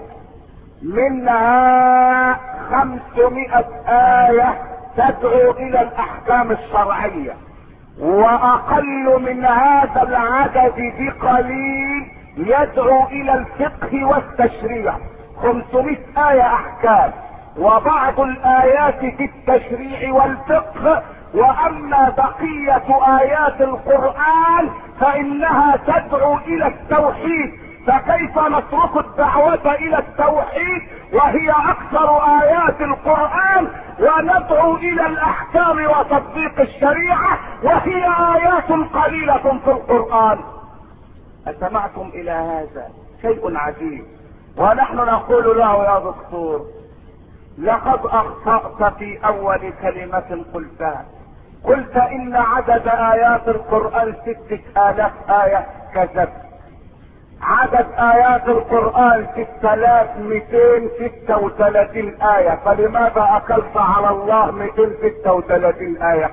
منها 500 آية تدعو الى الاحكام الشرعية، واقل من هذا العدد بقليل يدعو الى الفقه والتشريع. 500 آية احكام، وبعض الايات في التشريع والفقه، واما بقية ايات القرآن فانها تدعو الى التوحيد. فكيف نترك الدعوة الى التوحيد وهي اكثر ايات القرآن، وندعو الى الاحكام وتطبيق الشريعة وهي ايات قليلة في القرآن؟ أسمعتم الى هذا؟ شيء عجيب. ونحن نقول له: يا دكتور، لقد اخطأت في اول كلمة قلتها. قلت ان عدد ايات القرآن 6000 آية. كذبت. عدد ايات القرآن 6236 آية، فلماذا اكلت على الله 236 آية؟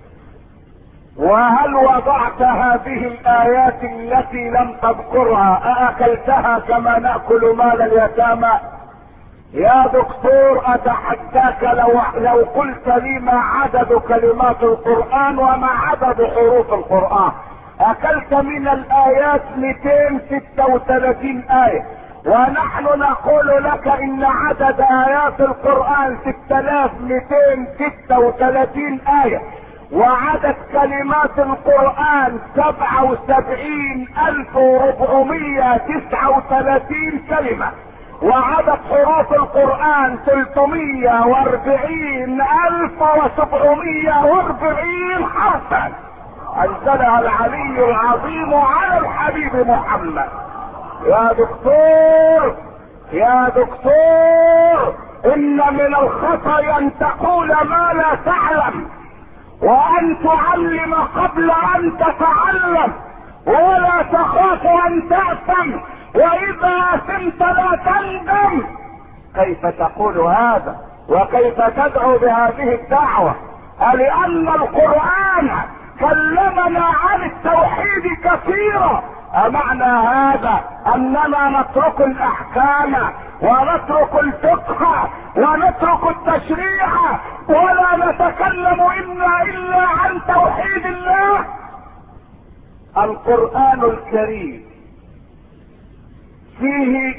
وهل وضعت هذه الايات التي لم تذكرها ااكلتها كما نأكل مال اليتامى؟ يا دكتور، اتحداك لو قلت لي ما عدد كلمات القرآن وما عدد حروف القرآن. اكلت من الايات 236 آية، ونحن نقول لك ان عدد ايات القرآن 6236 آية، وعدد كلمات القرآن 77439 كلمة، وعدد حروف القرآن 340740 حرفا انزلها العلي العظيم على الحبيب محمد. يا دكتور، ان من الخطأ ان تقول ما لا تعلم، وان تعلم قبل ان تتعلم، ولا تخاف ان تأثم، واذا اثمت لا تندم. كيف تقول هذا؟ وكيف تدعو بهذه الدعوة؟ لان القرآن كلمنا عن التوحيد كثيرا. معنى هذا اننا نترك الاحكام ونترك الفقه ونترك التشريع ولا نتكلم الا عن توحيد الله؟ القرآن الكريم فيه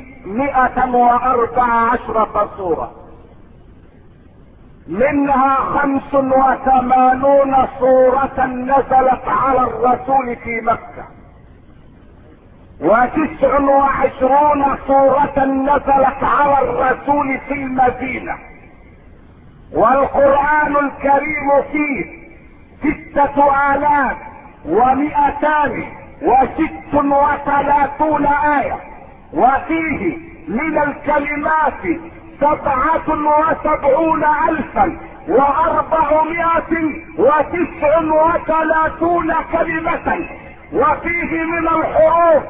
114 سورة، منها 85 سورة نزلت على الرسول في مكة، و29 سورة نزلت على الرسول في المدينة. والقرآن الكريم فيه 6236 آية، وفيه من الكلمات 77,000 و439 كلمة، وفيه من الحروف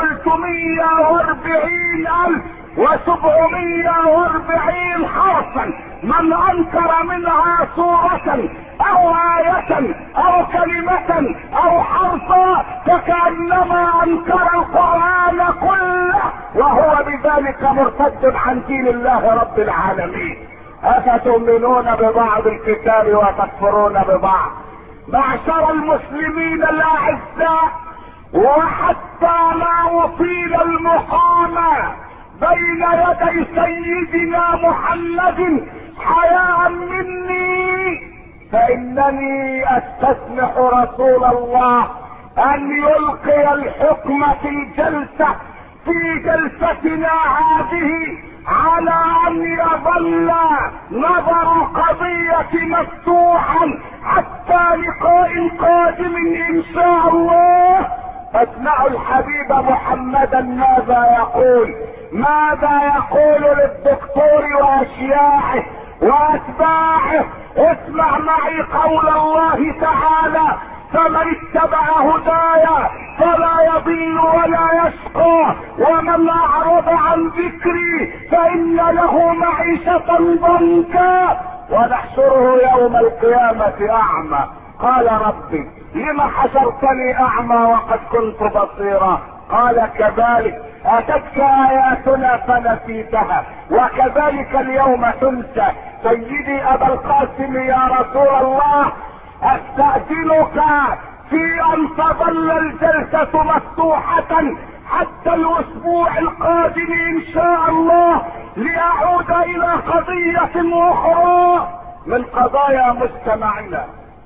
340,740 حرفا. من انكر منها سورة او آية او كلمة او حرفا فكأنما انكر القرآن كله، وهو بذلك مرتد عن دين الله رب العالمين. افتؤمنون ببعض الكتاب وتكفرون ببعض؟ معشر المسلمين الاعزاء، وحتى لا يطيل المقام بين يدي سيدنا محمد حياء مني، فانني استسمح رسول الله ان يلقي الحكم في الجلسة، في جلستنا هذه، على ان يظل نظر قضية مفتوحا حتى لقاء قادم ان شاء الله. اسمعوا الحبيب محمدا ماذا يقول، ماذا يقول للدكتور واشياعه واتباعه. اسمع معي قول الله تعالى: فمن اتبع هدايا فلا يضل ولا يشقى، ومن اعرض عن ذكري فان له معيشة ضنكا ونحشره يوم القيامة اعمى. قال: ربي لم حشرتني اعمى وقد كنت بصيرا؟ قال: كذلك اتتك اياتنا فنسيتها وكذلك اليوم تنسى. سيدي ابا القاسم يا رسول الله، استأذنك في ان تظل الجلسة مفتوحة حتى الاسبوع القادم ان شاء الله، لاعود الى قضية اخرى من قضايا مجتمعنا.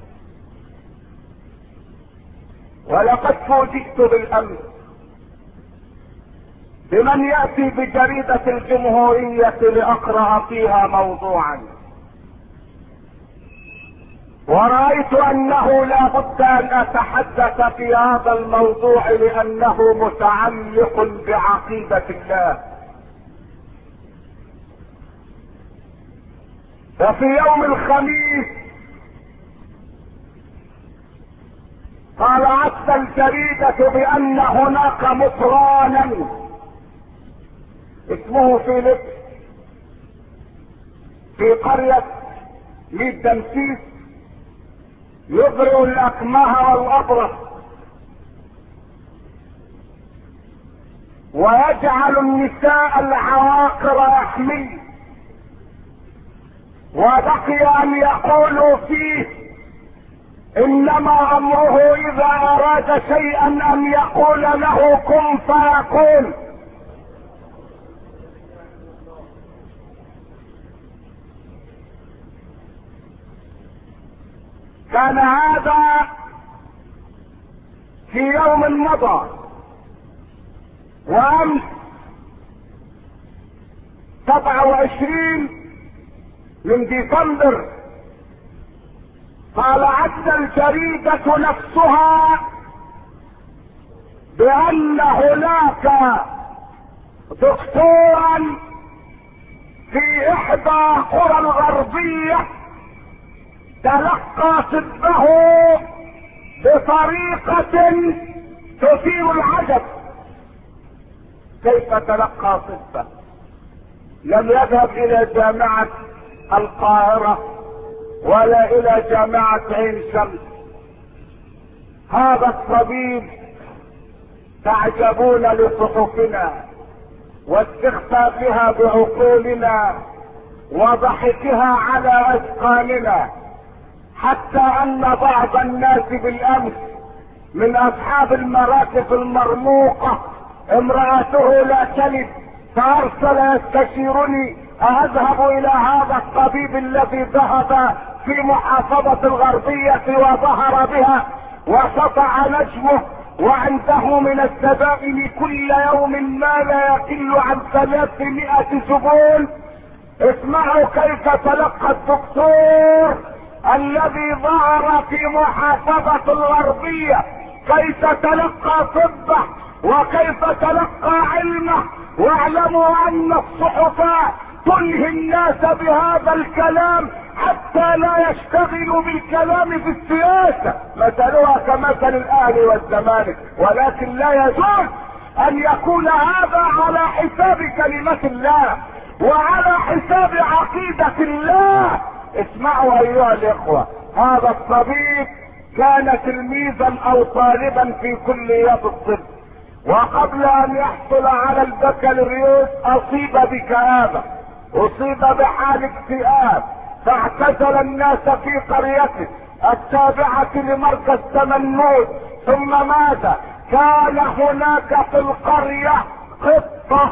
ولقد فوجئت بالامس بمن يأتي بجريدة الجمهورية لأقرأ فيها موضوعا، ورأيت أنه لا بد أن أتحدث في هذا الموضوع لأنه متعلق بعقيدة الله. وفي يوم الخميس طلعت الجريدة بأن هناك مطرانا اسمه فيليب في قرية ميت دمسيس يبرئ الأكمه والأبرص، ويجعل النساء العواقر يحمل، وبقي أن يقولوا فيه إنما أمره إذا أراد شيئا أن يقول له كن فيكون. كان هذا في يوم مضى، وامس 27 من ديسمبر طالعت الجريدة نفسها بأن هناك دكتورا في إحدى قرى الغربية تلقى طبه بطريقة تثير العجب. كيف تلقى طبه؟ لم يذهب الى جامعة القاهرة ولا الى جامعة عين شمس. هذا الطبيب تعجبون لصحفنا واستخفافها بعقولنا وضحكها على اثقالنا، حتى ان بعض الناس بالامس من اصحاب المراكز المرموقة امرأته لا تلد فارسل يستشيرني اذهب الى هذا الطبيب الذي ذهب في محافظة الغربية وظهر بها وسطع نجمه، وعنده من الزبائن كل يوم ما لا يقل عن 300 زبون. اسمعوا كيف تلقى الدكتور الذي ظهر في محافظة الغربية، كيف تلقى طبه وكيف تلقى علمه. واعلموا ان الصحف تلهي الناس بهذا الكلام حتى لا يشتغلوا بالكلام في السياسة، مثلها كمثل الاهلي والزمالك، ولكن لا يجوز ان يكون هذا على حساب كلمة الله وعلى حساب عقيدة الله. اسمعوا ايها الاخوة، هذا الطبيب كان تلميذا او طالبا في كليات الطب، وقبل ان يحصل على البكالوريوس اصيب بكآبة، اصيب بحال اكتئاب، فاعتزل الناس في قريته التابعة لمركز تمنود. ثم ماذا؟ كان هناك في القرية قطة.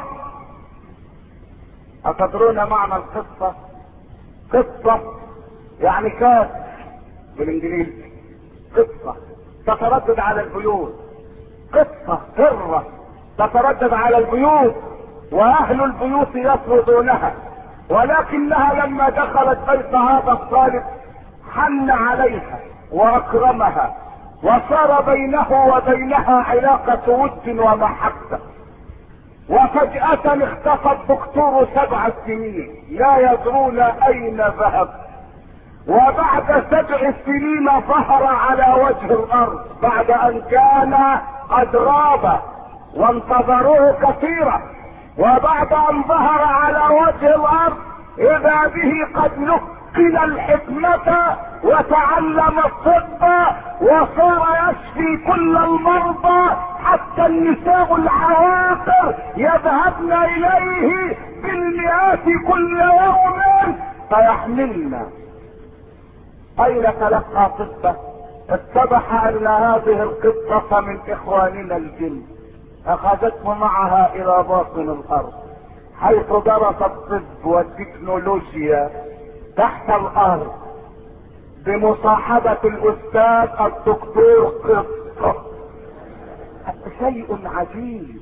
أتدرون معنى القطة؟ قطة يعني كاس بالانجليزي، قطة تتردد على البيوت، قطة هرة تتردد على البيوت، واهل البيوت يطردونها، ولكنها لما دخلت بيت هذا الطالب حن عليها واكرمها، وصار بينه وبينها علاقة ود ومحبة. وفجأة اختفى الدكتور 7 سنين لا يدرون اين ذهب، وبعد 7 سنين ظهر على وجه الارض بعد ان كان قد غاب وانتظروه كثيرا، وبعد ان ظهر على وجه الارض اذا به قد نقل الحكمة وتعلم الطب وصار يشفي كل المرضى، حتى النساء العواقر يذهبن اليه بالمئات كل يوم فيحملن. اين تلقى طبه؟ اتضح ان هذه القطة من اخواننا الجن، اخذته معها الى باطن الارض حيث درس الطب والتكنولوجيا تحت الارض بمصاحبة الاستاذ الدكتور قطة. شيء عجيب،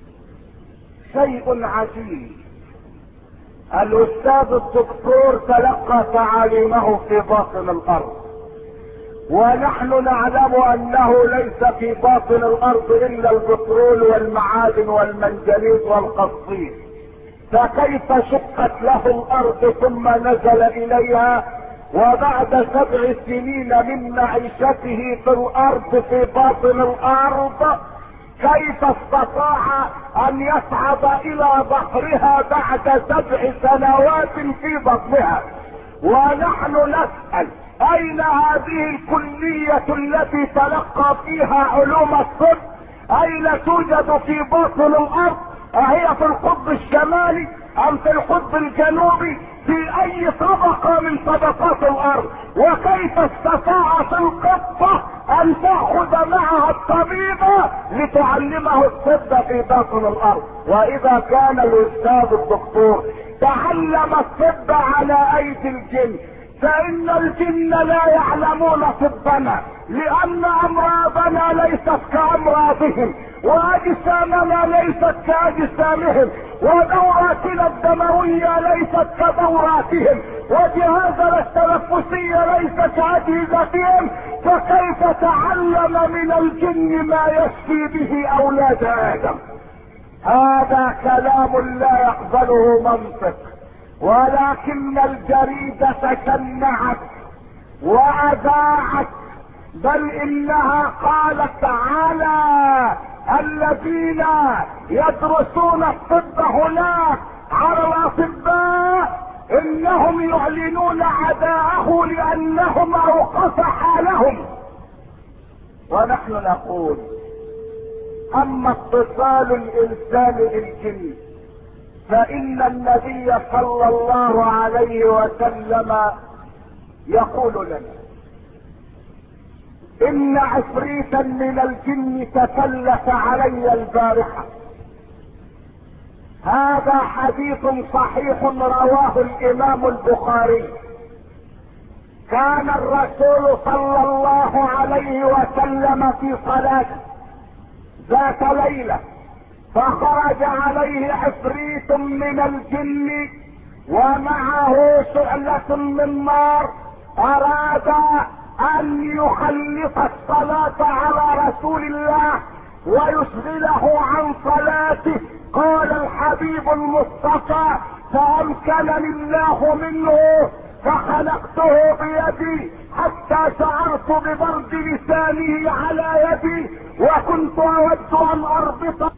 شيء عجيب. الاستاذ الدكتور تلقى تعاليمه في باطن الارض، ونحن نعلم انه ليس في باطن الارض الا البترول والمعادن والمنجنيز والقصدير، فكيف شقت له الارض ثم نزل اليها؟ وبعد 7 سنين من معيشته في الارض في باطن الارض كيف استطاع ان يصعد الى بحرها بعد 7 سنوات في بطنها؟ ونحن نسأل اين هذه الكلية التي تلقى فيها علوم الطب؟ اين توجد في باطن الارض؟ اهي في القطب الشمالي ام في القطب الجنوبي؟ في اي طبقة من طبقات الارض؟ وكيف استطاعت القطة ان تأخذ معها الطبيبة لتعلمه الطب في باطن الارض؟ واذا كان الاستاذ الدكتور تعلم الطب على ايدي الجن، فان الجن لا يعلمون طبنا، لان امراضنا ليست كامراضهم، واجسامنا ليست كاجسامهم، ودوراتنا الدموية ليست كدوراتهم، وجهازنا التنفسي ليس كاجهزتهم، فكيف تعلم من الجن ما يشفي به اولاد ادم؟ هذا كلام لا يقبله منطق. ولكن الجريدة شنعت واذاعت، بل انها قالت على الذين يدرسون الطب هناك على الاطباء انهم يعلنون عداءه لانهم اوقف حالهم. ونحن نقول اما اتصال الانسان بالجن فان النبي صلى الله عليه وسلم يقول لنا ان عفريتا من الجن تسلط علي البارحة. هذا حديث صحيح رواه الامام البخاري. كان الرسول صلى الله عليه وسلم في صلاة ذات ليلة، فخرج عليه عفريت من الجن ومعه شعلة من نار، اراد ان يخلص الصلاة على رسول الله ويشغله عن صلاته. قال الحبيب المصطفى فامكنني الله منه فخنقته بيدي حتى شعرت ببرد لسانه على يدي، وكنت اود ان اربطه.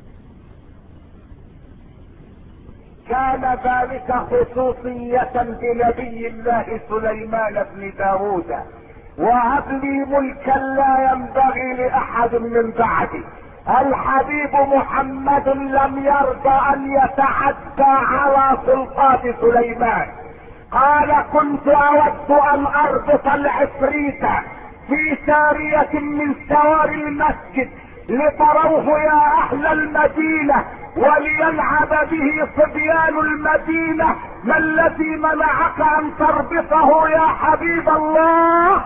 كان ذلك خصوصية بنبي الله سليمان بن داود. وهب لي ملكا لا ينبغي لاحد من بعدي. الحبيب محمد لم يرضى ان يتعدى على سلطات سليمان. قال كنت اود ان اربط العفريت في سارية من سوار المسجد لتروه يا اهل المدينة وليلعب به صبيان المدينة. ما الذي منعك ان تربطه يا حبيب الله؟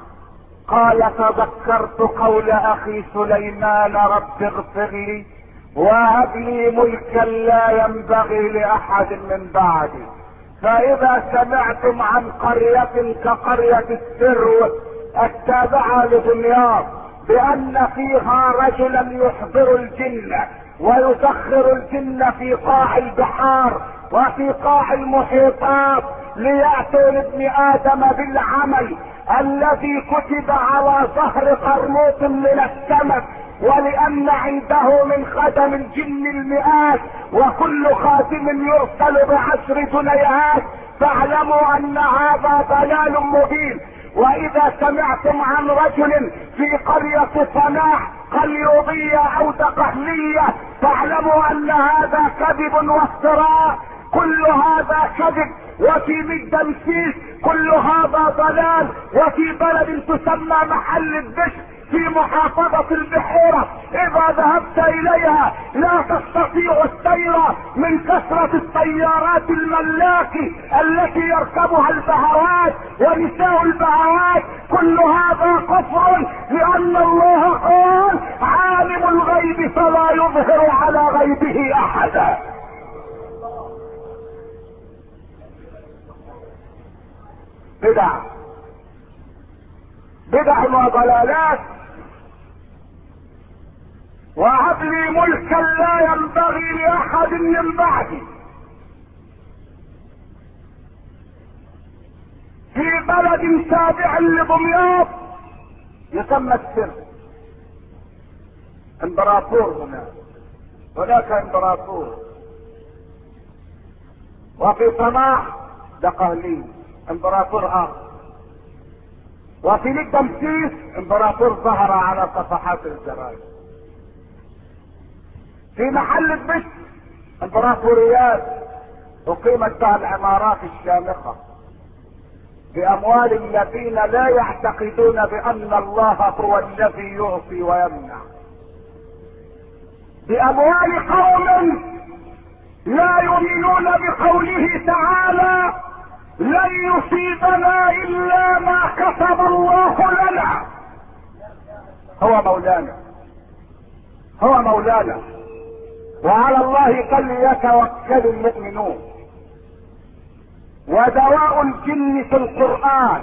قال تذكرت قول اخي سليمان رب اغفر لي وهب لي ملكا لا ينبغي لاحد من بعدي. فاذا سمعتم عن قرية كقرية السر التابعة لدمياط بان فيها رجلا يحضر الجن ويسخر الجن في قاع البحار وفي قاع المحيطات ليأتوا لابن ادم بالعمل الذي كتب على ظهر قرموط من السمك، ولان عنده من خدم الجن المئات وكل خادم يرسل ب10 جنيهات، فاعلموا ان هذا ضلال مبين. واذا سمعتم عن رجل في قرية صناع قليوبية او دقهلية فاعلموا ان هذا كذب وافتراء، كل هذا كذب. وفي مجدمسيس كل هذا ضلال. وفي بلد تسمى محل الدش في محافظة البحيرة اذا ذهبت اليها لا تستطيع السير من كثرة السيارات الملاكي التي يركبها البهوات ونساء البهوات. كل هذا كفر، لان الله قال عالم الغيب فلا يظهر على غيبه احدا. بدع وضلالات. وهب لي ملكا لا ينبغي لاحد من بعدي. في بلد تابع لدمياط يسمى السر، امبراطور هناك امبراطور. وفي صناع دقهلي امبراطور اخر. وفي مجدمسيس امبراطور ظهر على صفحات الجرائد. في محل البشر امبراطوريات اقيمت بها العمارات الشامخة باموال الذين لا يعتقدون بان الله هو الذي يعطي ويمنع، باموال قوم لا يؤمنون بقوله تعالى لن يصيبنا الا ما كتب الله لنا. هو مولانا وعلى الله فليتوكل المؤمنون. ودواء الجن في القرآن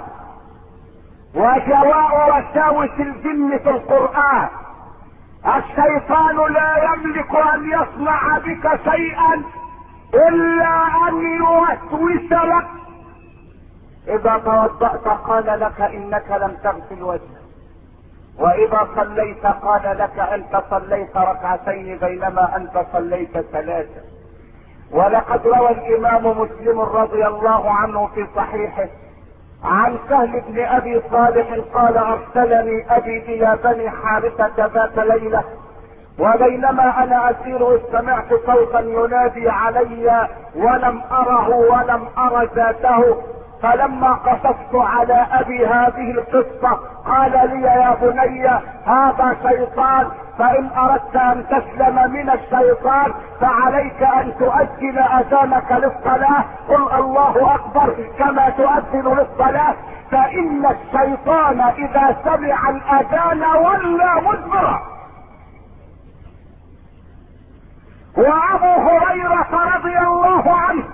ودواء وساوس الجن في القرآن. الشيطان لا يملك ان يصنع بك شيئا الا ان يوسوس لك. اذا توضأت قال لك انك لم تغسل وجهك، واذا صليت قال لك انت صليت ركعتين بينما انت صليت 3. ولقد روى الامام مسلم رضي الله عنه في صحيحه عن سهل بن ابي صالح قال ارسلني ابي الى بني حارثة ذات ليلة، وبينما انا اسير سمعت صوتا ينادي علي ولم اره ولم ار ذاته. فلما قصصت على ابي هذه القصة قال لي يا بني هذا شيطان، فان اردت ان تسلم من الشيطان فعليك ان تؤذن اذانك للصلاة، قل الله اكبر كما تؤذن للصلاة، فان الشيطان اذا سمع الاذان ولى مدبرا. وابو هريرة رضي الله عنه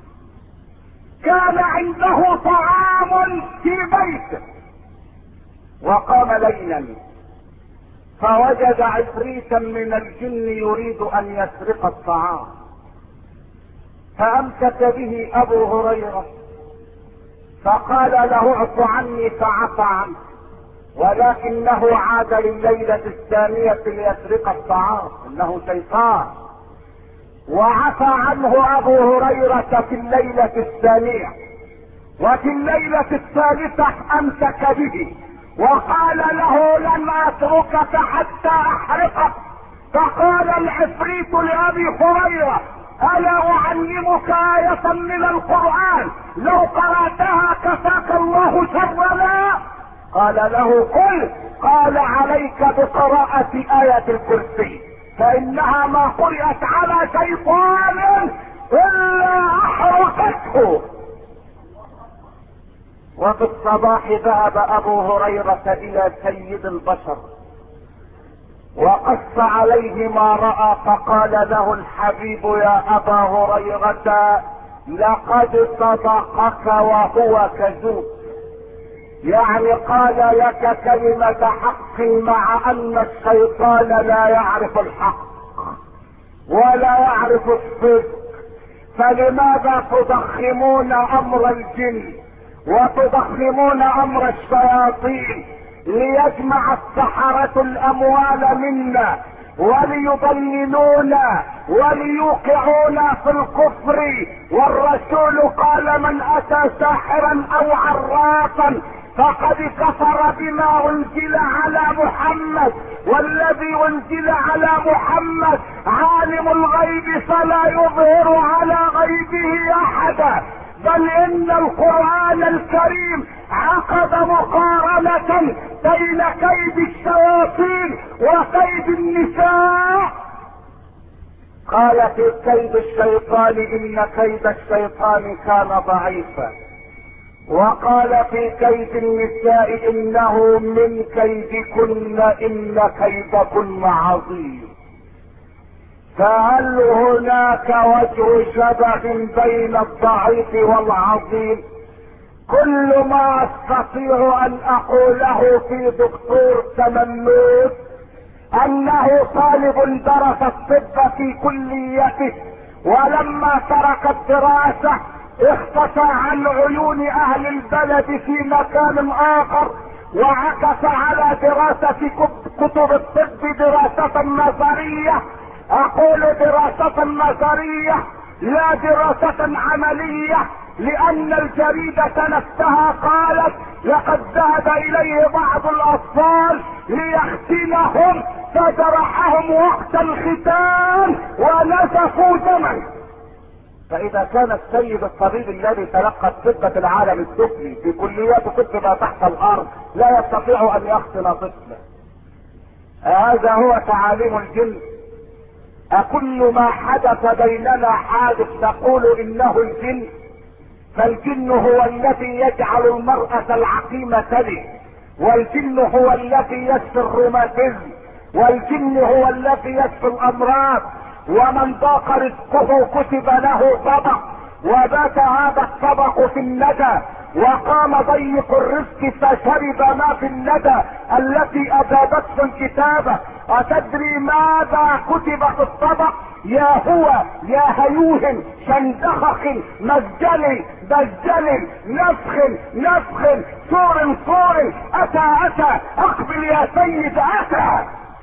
كان عنده طعام في بيته وقام ليلا فوجد عفريتا من الجن يريد ان يسرق الطعام، فامسك به ابو هريرة فقال له اعف عني فعفى عنه، ولكنه عاد لليلة الثانية ليسرق الطعام، انه شيطان. وعفى عنه ابو هريرة في الليلة الثانية، وفي الليلة الثالثة امسك به وقال له لن اتركك حتى احرقك. فقال العفريت لابي هريرة الا اعلمك آية من القرآن لو قرأتها كفاك الله شر ما؟ قال له قل. قال عليك بقراءة آية الكرسي، فانها ما قرأت على شيطان الا احرقته. وفي الصباح ذهب ابو هريرة الى سيد البشر وقص عليه ما رأى، فقال له الحبيب يا ابا هريرة لقد صدقك وهو كذوب، يعني قال لك كلمة حق مع ان الشيطان لا يعرف الحق ولا يعرف الصدق. فلماذا تضخمون امر الجن وتضخمون امر الشياطين ليجمع السحرة الاموال منا وليضللونا وليوقعونا في الكفر؟ والرسول قال من اتى ساحرا او عرافا فقد كفر بما انزل على محمد، والذي انزل على محمد عالم الغيب فلا يظهر على غيبه احدا، بل ان القرآن الكريم عقد مقارنة بين كيد الشياطين وكيد النساء. قال في كيد الشيطان ان كيد الشيطان كان ضعيفا، وقال في كيد النساء انه من كيدكن ان كيدكن عظيم. فهل هناك وجه شبه بين الضعيف والعظيم؟ كل ما استطيع ان اقوله في دكتور تملوك انه طالب درس الطب في كليته، ولما ترك الدراسة اختفى عن عيون اهل البلد في مكان اخر، وعكس على دراسة كتب الطب دراسة نظرية. اقول دراسة نظرية لا دراسة عملية، لان الجريدة نفسها قالت لقد ذهب اليه بعض الاطفال ليختنهم فجرحهم وقت الختان ونزفوا دما. فاذا كان السيد الطبيب الذي تلقى الطب في العالم السفلي في كليات طب ما تحت الارض لا يستطيع ان يختن طفلا، هذا هو تعاليم الجن؟ أكل ما حدث بيننا حادث نقول انه الجن؟ فالجن هو الذي يجعل المرأة العقيمة تلد، والجن هو الذي يشفي الروماتيزم، والجن هو الذي يشفي الامراض. ومن ضاق رزقه كتب له طبق وبات هذا الطبق في الندى، وقام ضيق الرزق فشرب ما في الندى التي اجابته الكتابة. اتدري ماذا كتب في الطبق؟ يا هو يا هيوه شندخخ مزجل بزجل نفخ صور اتى اقبل يا سيد اتى.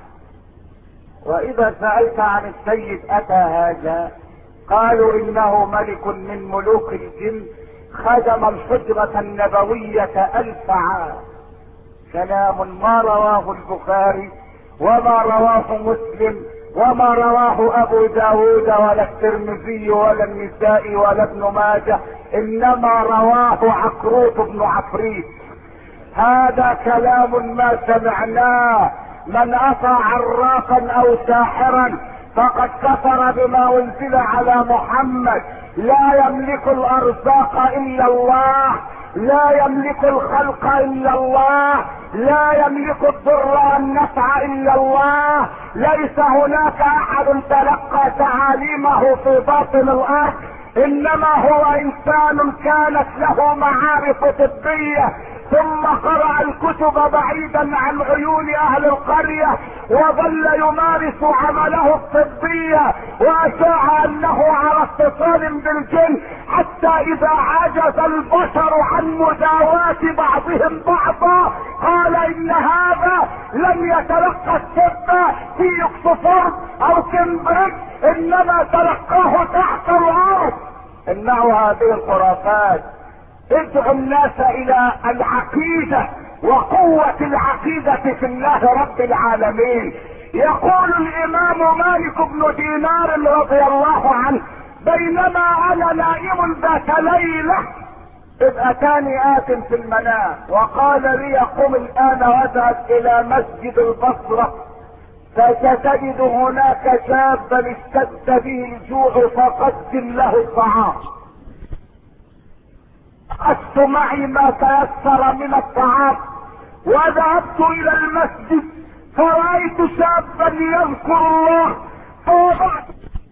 واذا سألت عن السيد اتى هذا قالوا انه ملك من ملوك الجن خدم الحجرة النبوية 1000 عام. كلام ما رواه البخاري وما رواه مسلم وما رواه ابو داود ولا الترمذي ولا النسائي ولا ابن ماجه، انما رواه عقروط بن عفريت. هذا كلام ما سمعناه. من اتى عرافا او ساحرا فقد كفر بما انزل على محمد. لا يملك الارزاق الا الله، لا يملك الخلق الا الله، لا يملك الضر والنفع الا الله. ليس هناك احد تلقى تعاليمه في باطن الارض، انما هو انسان كانت له معارف طبية ثم قرأ الكتب بعيدا عن عيون اهل القرية، وظل يمارس عمله الطبي واشاع انه على اتصال بالجن، حتى اذا عجز البشر عن مداواة بعضهم بعضا قال ان هذا لم يتلقى الطب في اوكسفورد او كامبريدج، انما تلقاه تحت الارض. انه هذه الخرافات. ادعو الناس الى العقيدة وقوة العقيدة في الله رب العالمين. يقول الامام مالك بن دينار رضي الله عنه: بينما انا نائم ذات ليلة اذ اتاني ات في المنام وقال لي: قم الان واذهب الى مسجد البصرة فستجد هناك شابا اشتد به الجوع فقدم له الطعام. أخذت معي ما تيسر من الطعام وذهبت الى المسجد فرأيت شابا يذكر الله، فوضعت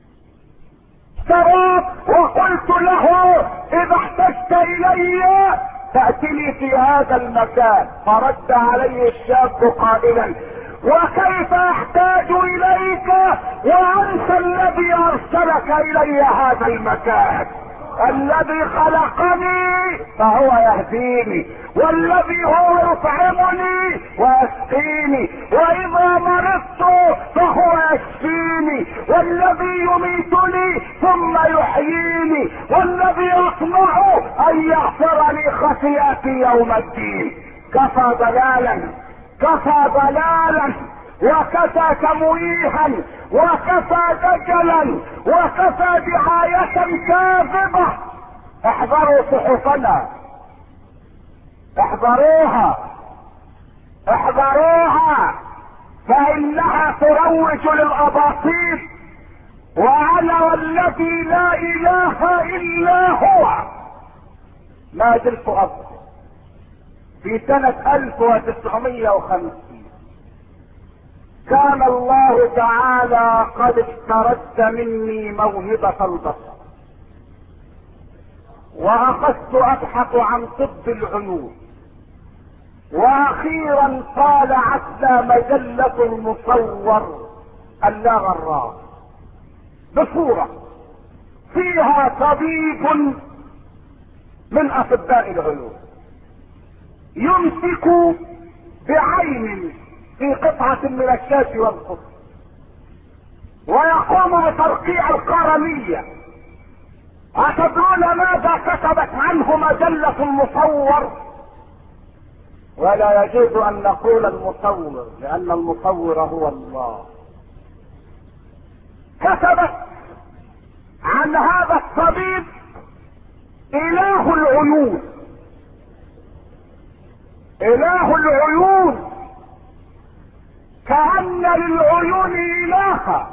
شراب وقلت له: اذا احتجت الي تأتني في هذا المكان. فرد علي الشاب قائلا: وكيف احتاج اليك وانت الذي ارسلك الي هذا المكان؟ الذي خلقني فهو يهديني، والذي هو يطعمني ويسقيني، واذا مرضت فهو يشفيني، والذي يميتني ثم يحييني، والذي اطمع ان يغفر لي خطيئتي يوم الدين. كفى ضلالا، كفى ضلالا، وكفى تمويها، وكفى دجلا، وكفى دعاية كاذبة. احذروا صحفنا، احذروها، احذروها، فانها تروج للاباطيل. وانا والذي لا اله الا هو ما زلت اصبر. في سنة 1950 كان الله تعالى قد استرد مني موهبة البصر، واخذت ابحث عن طب العيون، واخيرا طالعتنا مجلة المصور اللاغراء بصورة فيها طبيب من اطباء العيون يمسك بعين في قطعة من الشاش والقطر ويقوم بترقيع القرنية. أتدرون ماذا كتبت عنه مجلة المصور؟ ولا يجوز ان نقول المصور لان المصور هو الله. كتبت عن هذا الطبيب: اله العيون، اله العيون، كأن للعيون إلها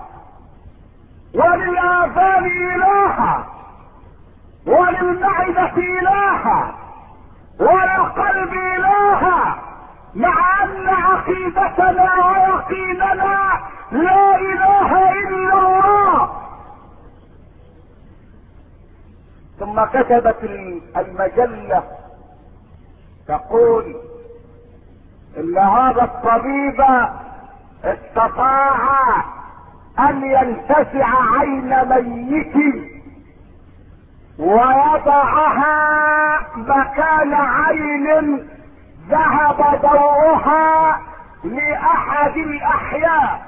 وللآذان إلها وللمعدة إلها وللقلب إلها، مع أن عقيدتنا ويقيننا لا إله إلا الله. ثم كتبت المجلة تقول ان هذا الطبيب استطاع ان ينتزع عين ميت ويضعها مكان عين ذهب ضوءها لاحد الاحياء،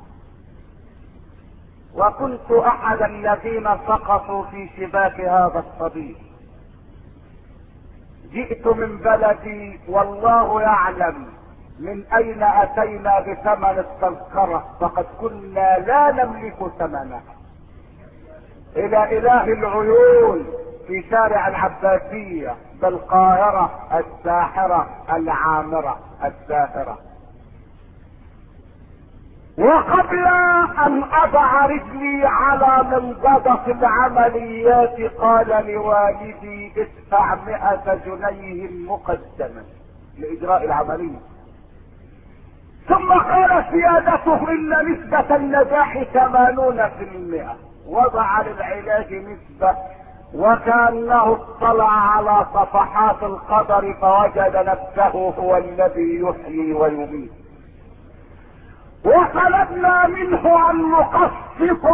وكنت احد الذين سقطوا في شباك هذا الطبيب. جئت من بلدي والله يعلم من اين اتينا بثمن التذكرة، فقد كنا لا نملك ثمنها، الى اله العيون في شارع العباسية بالقاهرة الساحرة العامرة الساهرة. وقبل ان اضع رجلي على منضدة العمليات قال لوالدي: ادفع 100 جنيه مقدما لاجراء العملية. ثم قال سيادته: ان نسبة النجاح 80%. وضع للعلاج نسبة وكأنه اطلع على صفحات القدر فوجد نفسه هو الذي يحيي ويميت. وطلبنا منه ان نقسط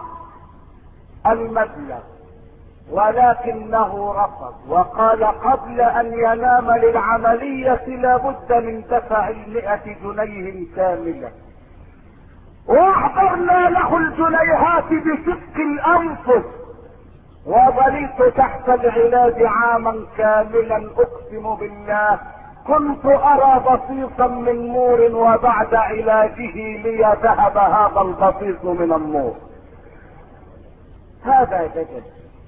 المبلغ، ولكنه رفض وقال قبل ان ينام للعملية لابد من دفع 100 جنيه كاملة. واحضرنا له الجنيهات بشق الانفس، وظللت تحت العلاج عاما كاملا. اقسم بالله كنت ارى بصيصا من نور، وبعد علاجه لي ذهب هذا البصيص من النور. هذا دجل،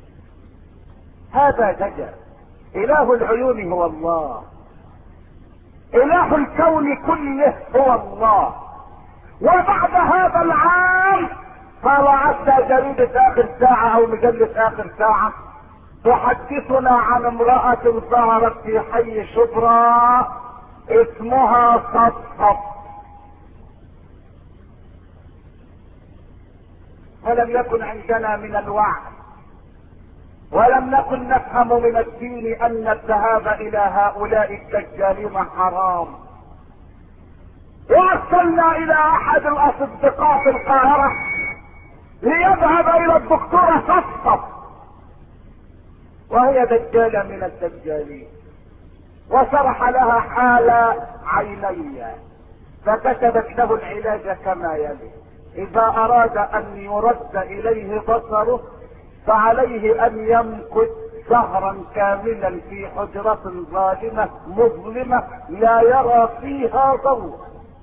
هذا دجل. اله العيون هو الله، اله الكون كله هو الله. وبعد هذا العام طلعت جريدة اخر ساعة او مجلة اخر ساعة تحدثنا عن امرأة ظهرت في حي شبرا اسمها صفصف، ولم يكن عندنا من الوعي ولم نكن نفهم من الدين ان الذهاب الى هؤلاء الدجالين حرام. وارسلنا الى احد الاصدقاء في القاهرة ليذهب الى الدكتورة صفصف، وهي دجالة من الدجالين، وشرح لها حال عيني، فكتبت له العلاج كما يلي: اذا اراد ان يرد اليه بصره فعليه ان يمكث شهرا كاملا في حجرة ظالمة مظلمة لا يرى فيها ضوء.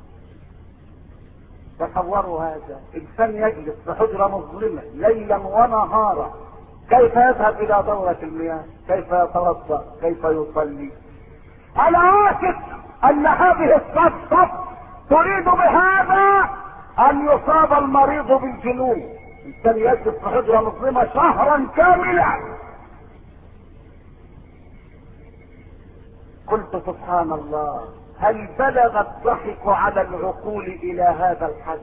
تصوروا هذا، انسان يجلس في حجرة مظلمة ليلا ونهارا، كيف يذهب الى دورة المياه؟ كيف يتوضا؟ كيف يصلي؟ انا واثق ان هذه الصفصف تريد بهذا ان يصاب المريض بالجنون. انسان يجلس في حجرة مظلمة شهرا كاملا. قلت سبحان الله، هل بلغ الضحك على العقول الى هذا الحد؟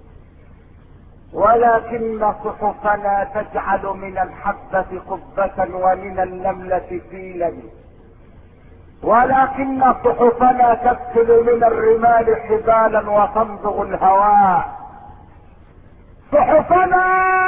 ولكن صحفنا تجعل من الحبة قبة ومن النملة فيلا، ولكن صحفنا تكسل من الرمال حبالا وتمضغ الهواء. صحفنا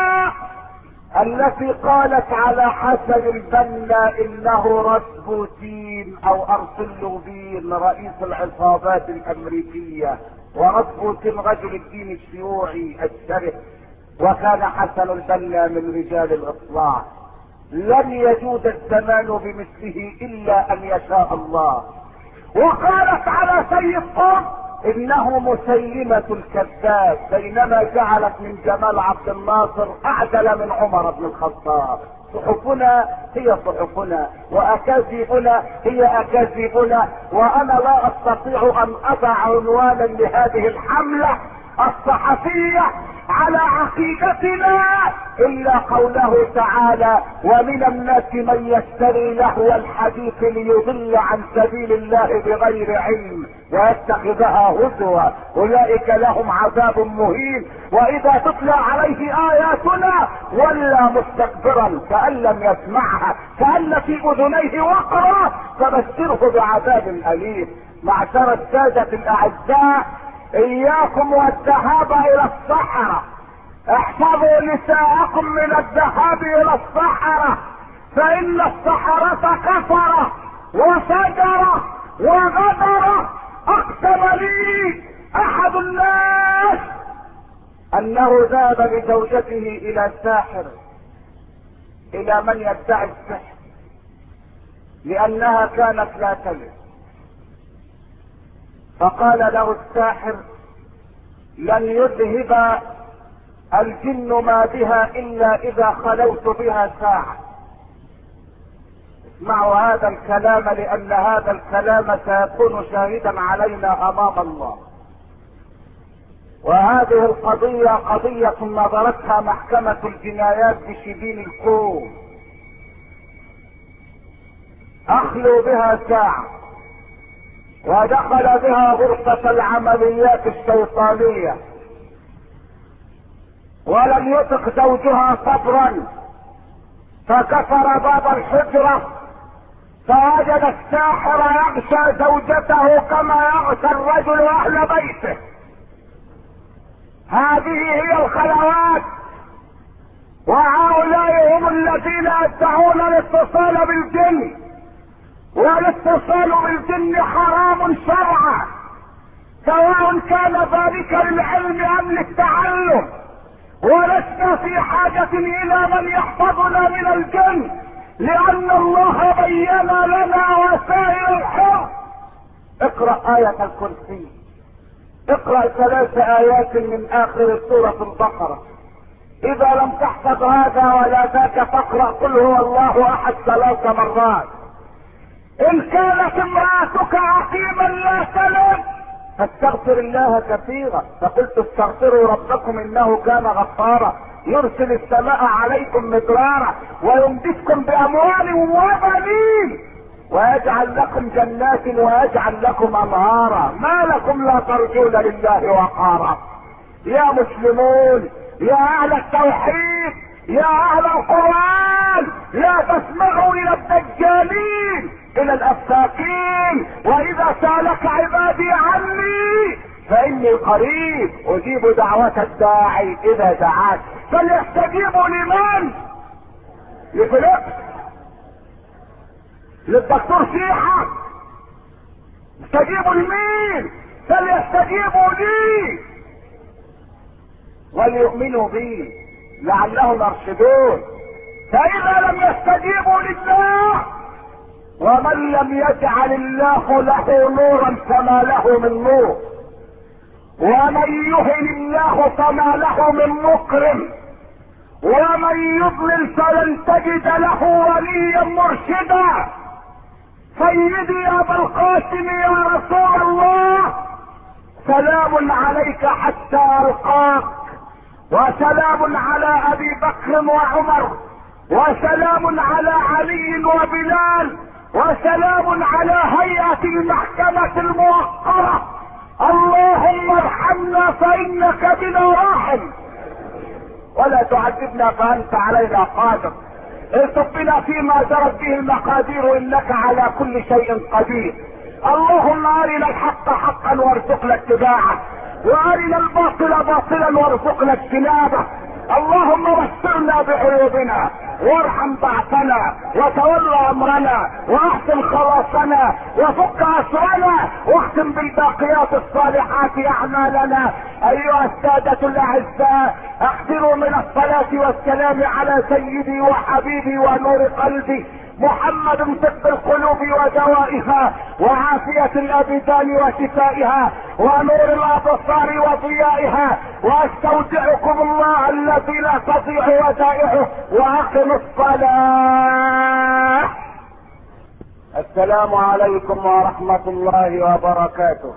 التي قالت على حسن البنا انه رسبوتين او ارسلوبين رئيس العصابات الامريكية، ورسبوتين رجل الدين الشيوعي الشرس، وكان حسن البنا من رجال الاصلاح. لن يجود الزمان بمثله الا ان يشاء الله. وقالت على سيد قطب انه مسيلمة الكذاب، بينما جعلت من جمال عبد الناصر اعدل من عمر بن الخطاب. صحفنا هي صحفنا، واكاذيبنا هي اكاذيبنا، وانا لا استطيع ان اضع عنوانا لهذه الحملة الصحفية على عقيدتنا الا قوله تعالى: ومن الناس من يشتري لهو الحديث ليضل عن سبيل الله بغير علم ويتخذها هزوا اولئك لهم عذاب مهين. واذا تتلى عليه اياتنا ولى مستكبرا كأن لم يسمعها، كأن في اذنيه وقرا، فبشره بعذاب اليم. معشر السادة الاعزاء، اياكم والذهاب الى الصحراء، احفظوا نساءكم من الذهاب الى الصحراء، فان الصحراء كفرة وفجرة وغدرة. اقسم لي احد الناس انه ذهب بزوجته الى ساحر، الى من يدعي السحر، لانها كانت لا تلد، فقال له الساحر: لن يذهب الجن ما بها الا اذا خلوت بها ساعة. اسمعوا هذا الكلام، لان هذا الكلام سيكون شاهدا علينا امام الله. وهذه القضية قضية نظرتها محكمة الجنايات بشبين الكوم. اخلوا بها ساعة، ودخل بها غرفة العمليات الشيطانية، ولم يطق زوجها صبرا فكسر باب الحجرة فوجد الساحر يغشى زوجته كما يغشى الرجل اهل بيته. هذه هي الخلوات، وهؤلاء هم الذين يدعون الاتصال بالجن، والاتصال بالجن حرام شرعا، سواء كان ذلك للعلم ام للتعلم، ولسنا في حاجة الى من يحفظنا من الجن، لان الله بين لنا وسائل الحفظ. اقرأ آية الكرسي، اقرأ 3 آيات من اخر سورة البقرة. اذا لم تحفظ هذا ولا ذاك فاقرأ قل هو الله احد 3 مرات. ان كانت امرأتك عقيما لا تلد فاستغفر الله كثيرا، فقلت استغفروا ربكم انه كان غفارا يرسل السماء عليكم مدرارا ويمددكم باموال وبنين ويجعل لكم جنات ويجعل لكم انهارا ما لكم لا ترجون لله وقارا. يا مسلمون، يا اهل التوحيد، يا اهل القرآن، لا تسمعوا الى الدجالين، الى الافاكين. واذا سالك عبادي عني فاني قريب اجيب دعوة الداعي اذا دعاك. فليستجيبوا لمن؟ لفليكس، للدكتور شيحة. استجيبوا لمين؟ فليستجيبوا لي وليؤمنوا بي لعلهم يرشدون. فاذا لم يستجيبوا لله، ومن لم يجعل الله له نورا فما له من نور، ومن يهن الله فما له من مكرم، ومن يضلل فلن تجد له وليا مرشدا. سيدي يا ابا القاسم يا رسول الله، سلام عليك حتى القاك، وسلام على ابي بكر وعمر، وسلام على علي وبلال، وسلام على هيئة المحكمة الموقرة. اللهم ارحمنا فانك بنا راحم، ولا تعذبنا فانت علينا قادر. ارزق بنا فيما جرت به المقادير انك على كل شيء قدير. اللهم ارنا الحق حقا وارزقنا اتباعه، وارنا الباطل باطلا وارزقنا اجتنابه. اللهم بشرنا بعيوبنا وارحم ضعفنا وتولى امرنا واحسن خلاصنا وفك اسرنا واختم بالباقيات الصالحات اعمالنا. ايها السادة الاعزاء، اكثروا من الصلاة والسلام على سيدي وحبيبي ونور قلبي محمد طب القلوب ودوائها وعافية الابدان وشفائها ونور الابصار وضيائها. واستودعكم الله الذي لا تضيع ودائعه، واقم الصلاة. السلام عليكم ورحمة الله وبركاته.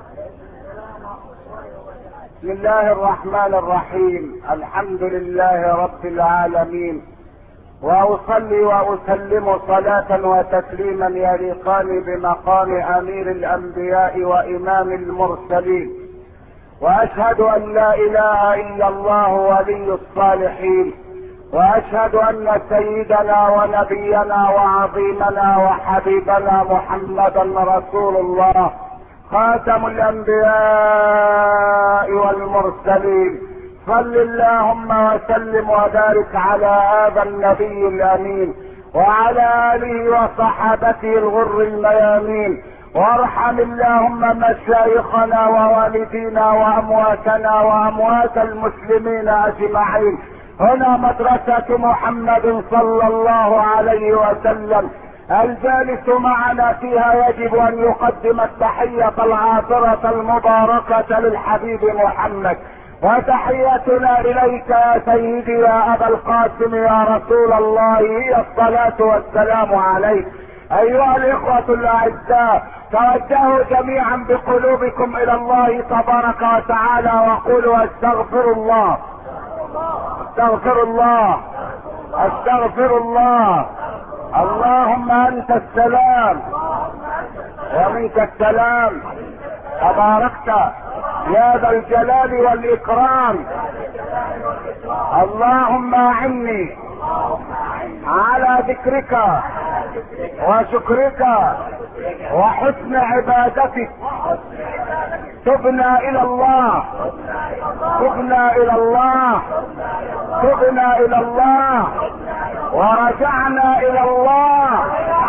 بسم الله الرحمن الرحيم. الحمد لله رب العالمين، واصلي واسلم صلاة وتسليما يليقان بمقام امير الانبياء وامام المرسلين، واشهد ان لا اله الا الله ولي الصالحين، واشهد ان سيدنا ونبينا وعظيمنا وحبيبنا محمدا رسول الله خاتم الانبياء والمرسلين. صل اللهم وسلم وبارك على هذا النبي الامين وعلى اله وصحابته الغر الميامين. وارحم اللهم مشايخنا ووالدينا وامواتنا واموات المسلمين اجمعين. هنا مدرسة محمد صلى الله عليه وسلم، الجالس معنا فيها يجب ان يقدم التحية العاطرة المباركة للحبيب محمد. وتحيتنا اليك يا سيدي يا ابا القاسم يا رسول الله هي الصلاة والسلام عليك. ايها الاخوة الاعزاء، توجهوا جميعا بقلوبكم الى الله تبارك وتعالى وقولوا استغفر الله استغفر الله استغفر الله. اللهم انت السلام ومنك السلام، تباركت يا ذا الجلال والاكرام. اللهم اعني على ذكرك وشكرك وحسن عبادتك. تبنا الى الله، تبنا الى الله، تبنا الى الله، ورجعنا الى الله،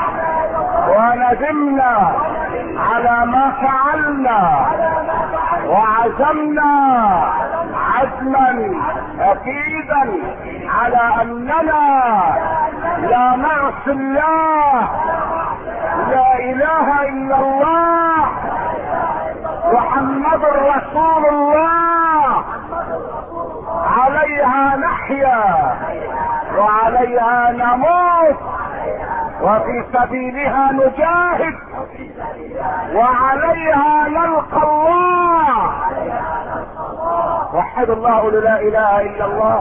وندمنا على ما فعلنا، وعزمنا عزما اكيدا على اننا لا نعصي الله. لا اله الا الله محمد رسول الله. عليها نحيا وعليها نموت، وفي سبيلها نجاهد، وعليها نلقى الله. وحد الله، قولوا لا اله الا الله.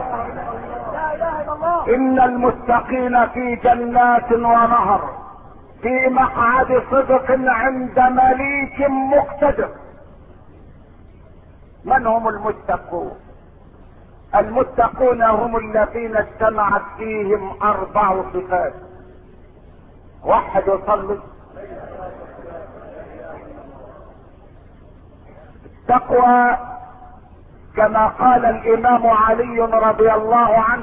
ان المتقين في جنات ونهر في مقعد صدق عند مليك مقتدر. من هم المتقون؟ المتقون هم الذين اجتمعت فيهم 4 صفات. وحد يصلي. التقوى كما قال الامام علي رضي الله عنه: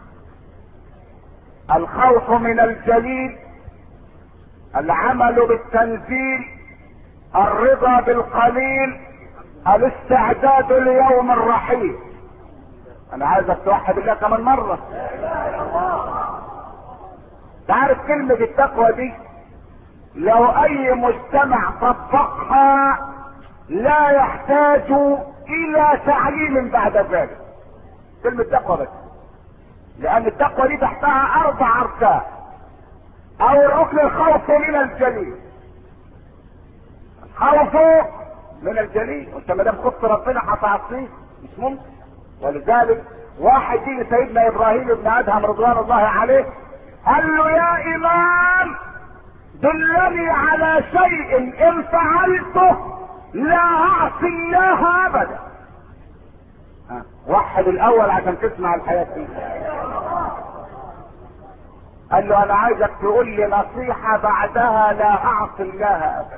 الخوف من الجليل، العمل بالتنزيل، الرضا بالقليل، الاستعداد ليوم الرحيل. انا عايزك توحد الله كمان مرة. تعرف كلمة التقوى دي لو اي مجتمع طبقها لا يحتاج الى تعليم بعد ذلك. كلمة تقوى بس، لان التقوى دي تحتها 4 اركان. او الركن الخوف من الجليل. خوف من الجليل، وانت ما دام خفت ربنا هتعصيه مش ممكن. ولذلك واحد يجي سيدنا ابراهيم بن ادهم رضوان الله عليه قال له: يا امام دلني على شيء ان فعلته لا اعصي الله ابدا. وحد الاول عشان تسمع الحياة دي. قال له: انا عايزك تقول لي نصيحة بعدها لا اعصي الله ابدا.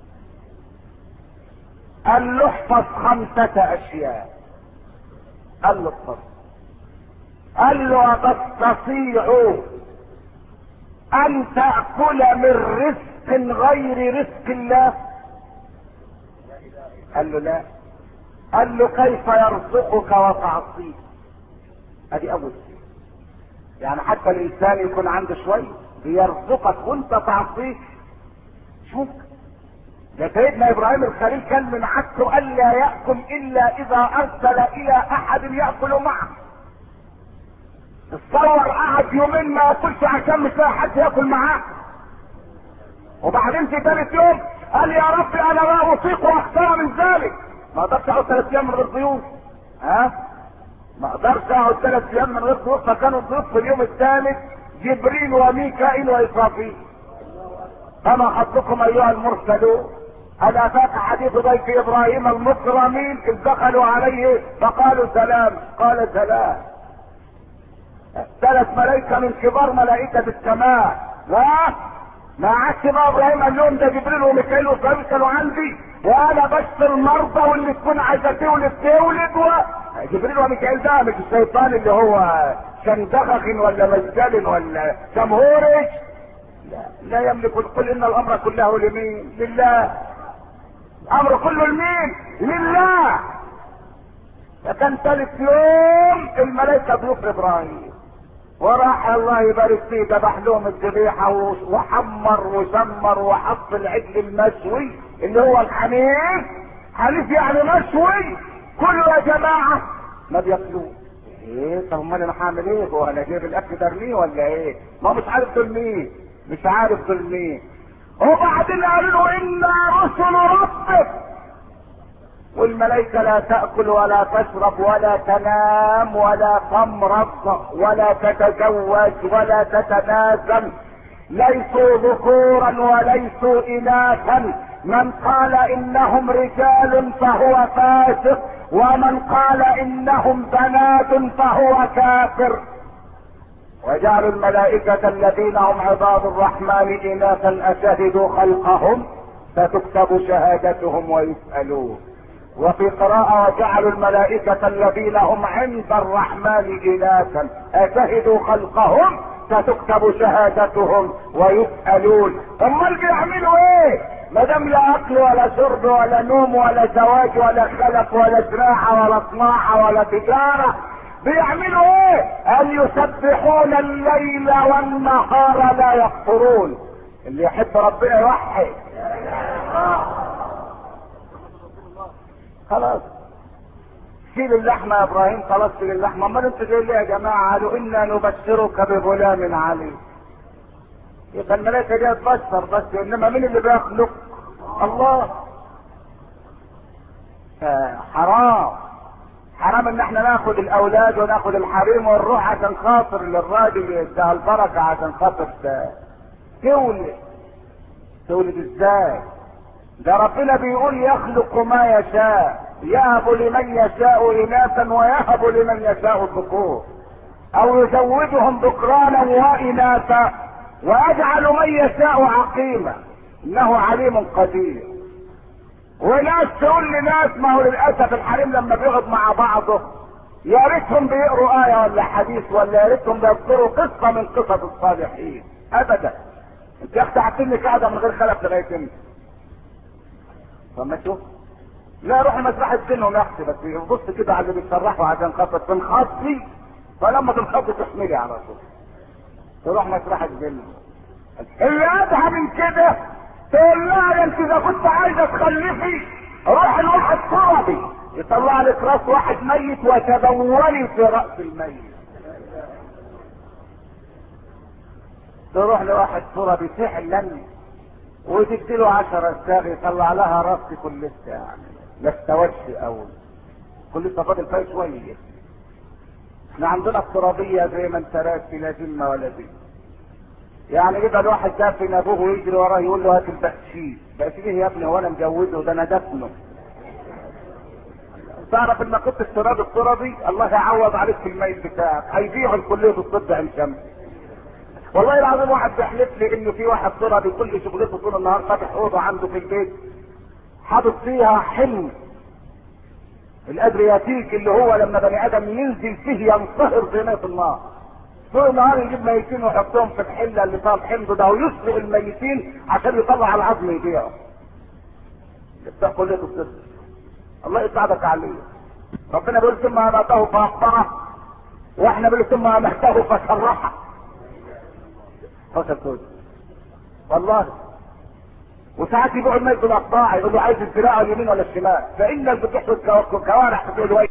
قال له: احفظ 5 اشياء. قال له: احفظ. قال له: تستطيع ان تأكل من رزق غير رزق الله؟ قال له: لا. قال له: كيف يرزقك وتعصيه؟ ادي اول شيء. يعني حتى الانسان يكون عنده شوية بيرزقك وانت تعصيه. شوف ده سيدنا ابراهيم الخليل كان من عادته الا يأكل الا اذا ارسل الى احد يأكل معه. تصور قعد يومين ما ياكلش عشان مش لاقي حد ياكل معاه. وبعدين في 3 يوم قال: يا رب انا لا اطيق اكثر من ذلك. ما اقدرش اقعد 3 ايام من غير ضيوف. ما اقدرش اقعد 3 ايام من غير ضيوف. فكانوا الضيوف في اليوم الثالث جبريل وميكائيل واسرافيل. فما خطبكم ايها المرسلون؟ هل اتاك حديث ضيف ابراهيم المكرمين اذ دخلوا عليه فقالوا سلام؟ قال سلام. 3 ملائكة من كبار ملائكة السماء. ما عادش بقى ابراهيم قال لهم ده جبريل وميكائيل واسرائيل كانوا عندي وانا بشر المرضى واللي تكون عايزه تولد جبريل وميكائيل ده مش الشيطان اللي هو شندخخ ولا مجدل ولا جمهوري. لا يملك. قل ان الامر كله لمين؟ لله. الامر كله لمين؟ لله. فكان 3 يوم الملائكه ضيوف ابراهيم، وراح الله يبارك فيه ذبح لهم الذبيحه وحمر وشمر وحط العجل المشوي اللي هو الحنيف. حنيف يعني مشوي. كله يا جماعه ما بياكلوه. ايه؟ طب امال انا هعمل ايه؟ هو انا جايب الاكل ده ارميه ولا ايه؟ ما مش عارف دول مين، مش عارف دول مين. وبعدين قالوا له: انا رسل ربك. والملائكة لا تأكل ولا تشرب ولا تنام ولا تمرض ولا تتزوج ولا تتناسل. ليسوا ذكورا وليسوا إناثا، من قال انهم رجال فهو فاسق، ومن قال انهم بنات فهو كافر. وجعلوا الملائكة الذين هم عباد الرحمن إناثا أشهدوا خلقهم فتكتب شهادتهم ويسألون. وفي قراءة وجعلوا الملائكة الذين هم عند الرحمن إناثا أشهدوا خلقهم فتكتب شهادتهم ويسألون. امال بيعملوا ايه؟ ما دام لا اكل ولا شرب ولا نوم ولا زواج ولا خلف ولا زراعة ولا صناعة ولا تجارة، بيعملوا ايه؟ ان يسبحون الليل والنهار لا يفطرون. اللي يحب ربنا يوحد. خلاص شيل اللحمة يا ابراهيم، خلاص شيل اللحمة. امال انتوا جايين ليه يا جماعة؟ قالوا انا نبشرك بغلام عليم. يبقى الملائكة دي تبشر بس، انما مين اللي بيخلق؟ الله. حرام حرام ان احنا ناخد الاولاد وناخد الحريم ونروح عشان خاطر للراجل يديها البركة، عشان خاطر تولد ازاي؟ ده ربنا بيقول يخلق ما يشاء، يهب لمن يشاء اناثا ويهب لمن يشاء الذكور، او يزوجهم ذكرانا واناثا ويجعل من يشاء عقيما انه عليم قدير. وناس تقول لناس، ما هو للاسف الحريم لما بيقعد مع بعضه يا ريتهم بيقروا ايه ولا حديث، ولا يا ريتهم بيذكروا قصه من قصص الصالحين. ابدا. انت يا اختي عارفيني قاعده من غير خلف لغايه امتى؟ فما تشوف لا روح مسرح السنهم يا اختي، بس بص كده على اللي بيتصرحوا عشان خاطر تنخطي، فلما تنخطي تحملي على طول تروح مسرح الجن. اللي ادعى من كده تقول لها انت اذا كنت عايزه تخلفي روح لواحد تربي يطلع لك راس واحد ميت وتبولي في راس الميت. تروح لواحد تربي فعلا وتديله 10 ساغ يطلع لها راس كل لسه، يعني ما استوتش اول، كل لسه فاضل فيها شويه. احنا عندنا الترابيه زي ما انت راسي لا ذمه ولا دين. يعني يبقى الواحد دافن ابوه ويجري وراه يقول له هات البقشيش. بقشيش يا ابني وانا مجوزه؟ ده انا دفنه. تعرف ان كنت الترابي الله يعوض عليك في الميت بتاعك، هيبيعوا الكليه الطب عين شمس. والله العظيم واحد بيحلف لي انه في واحد ترابي كل شغلته طول النهار فاتح اوضه عنده في البيت حاطط فيها حلم الادرياتيك، اللي هو لما بني ادم ينزل فيه ينصهر في نار النار. طول النهار يجيب ميتين ويحطهم في الحله اللي طال حمض ده ويسرق الميتين عشان يطلع العظم يبيعه. بتاع كليه الطب الله يساعدك عليه. ربنا بيقول ثم اماته فاقبره، واحنا بنقول ثم اماته فشرحه. فشل والله. وساعات يبيعوا الميت بالاقطاع، يقول له عايز الذراع اليمين ولا الشمال، فان البتوع الكوارع تقول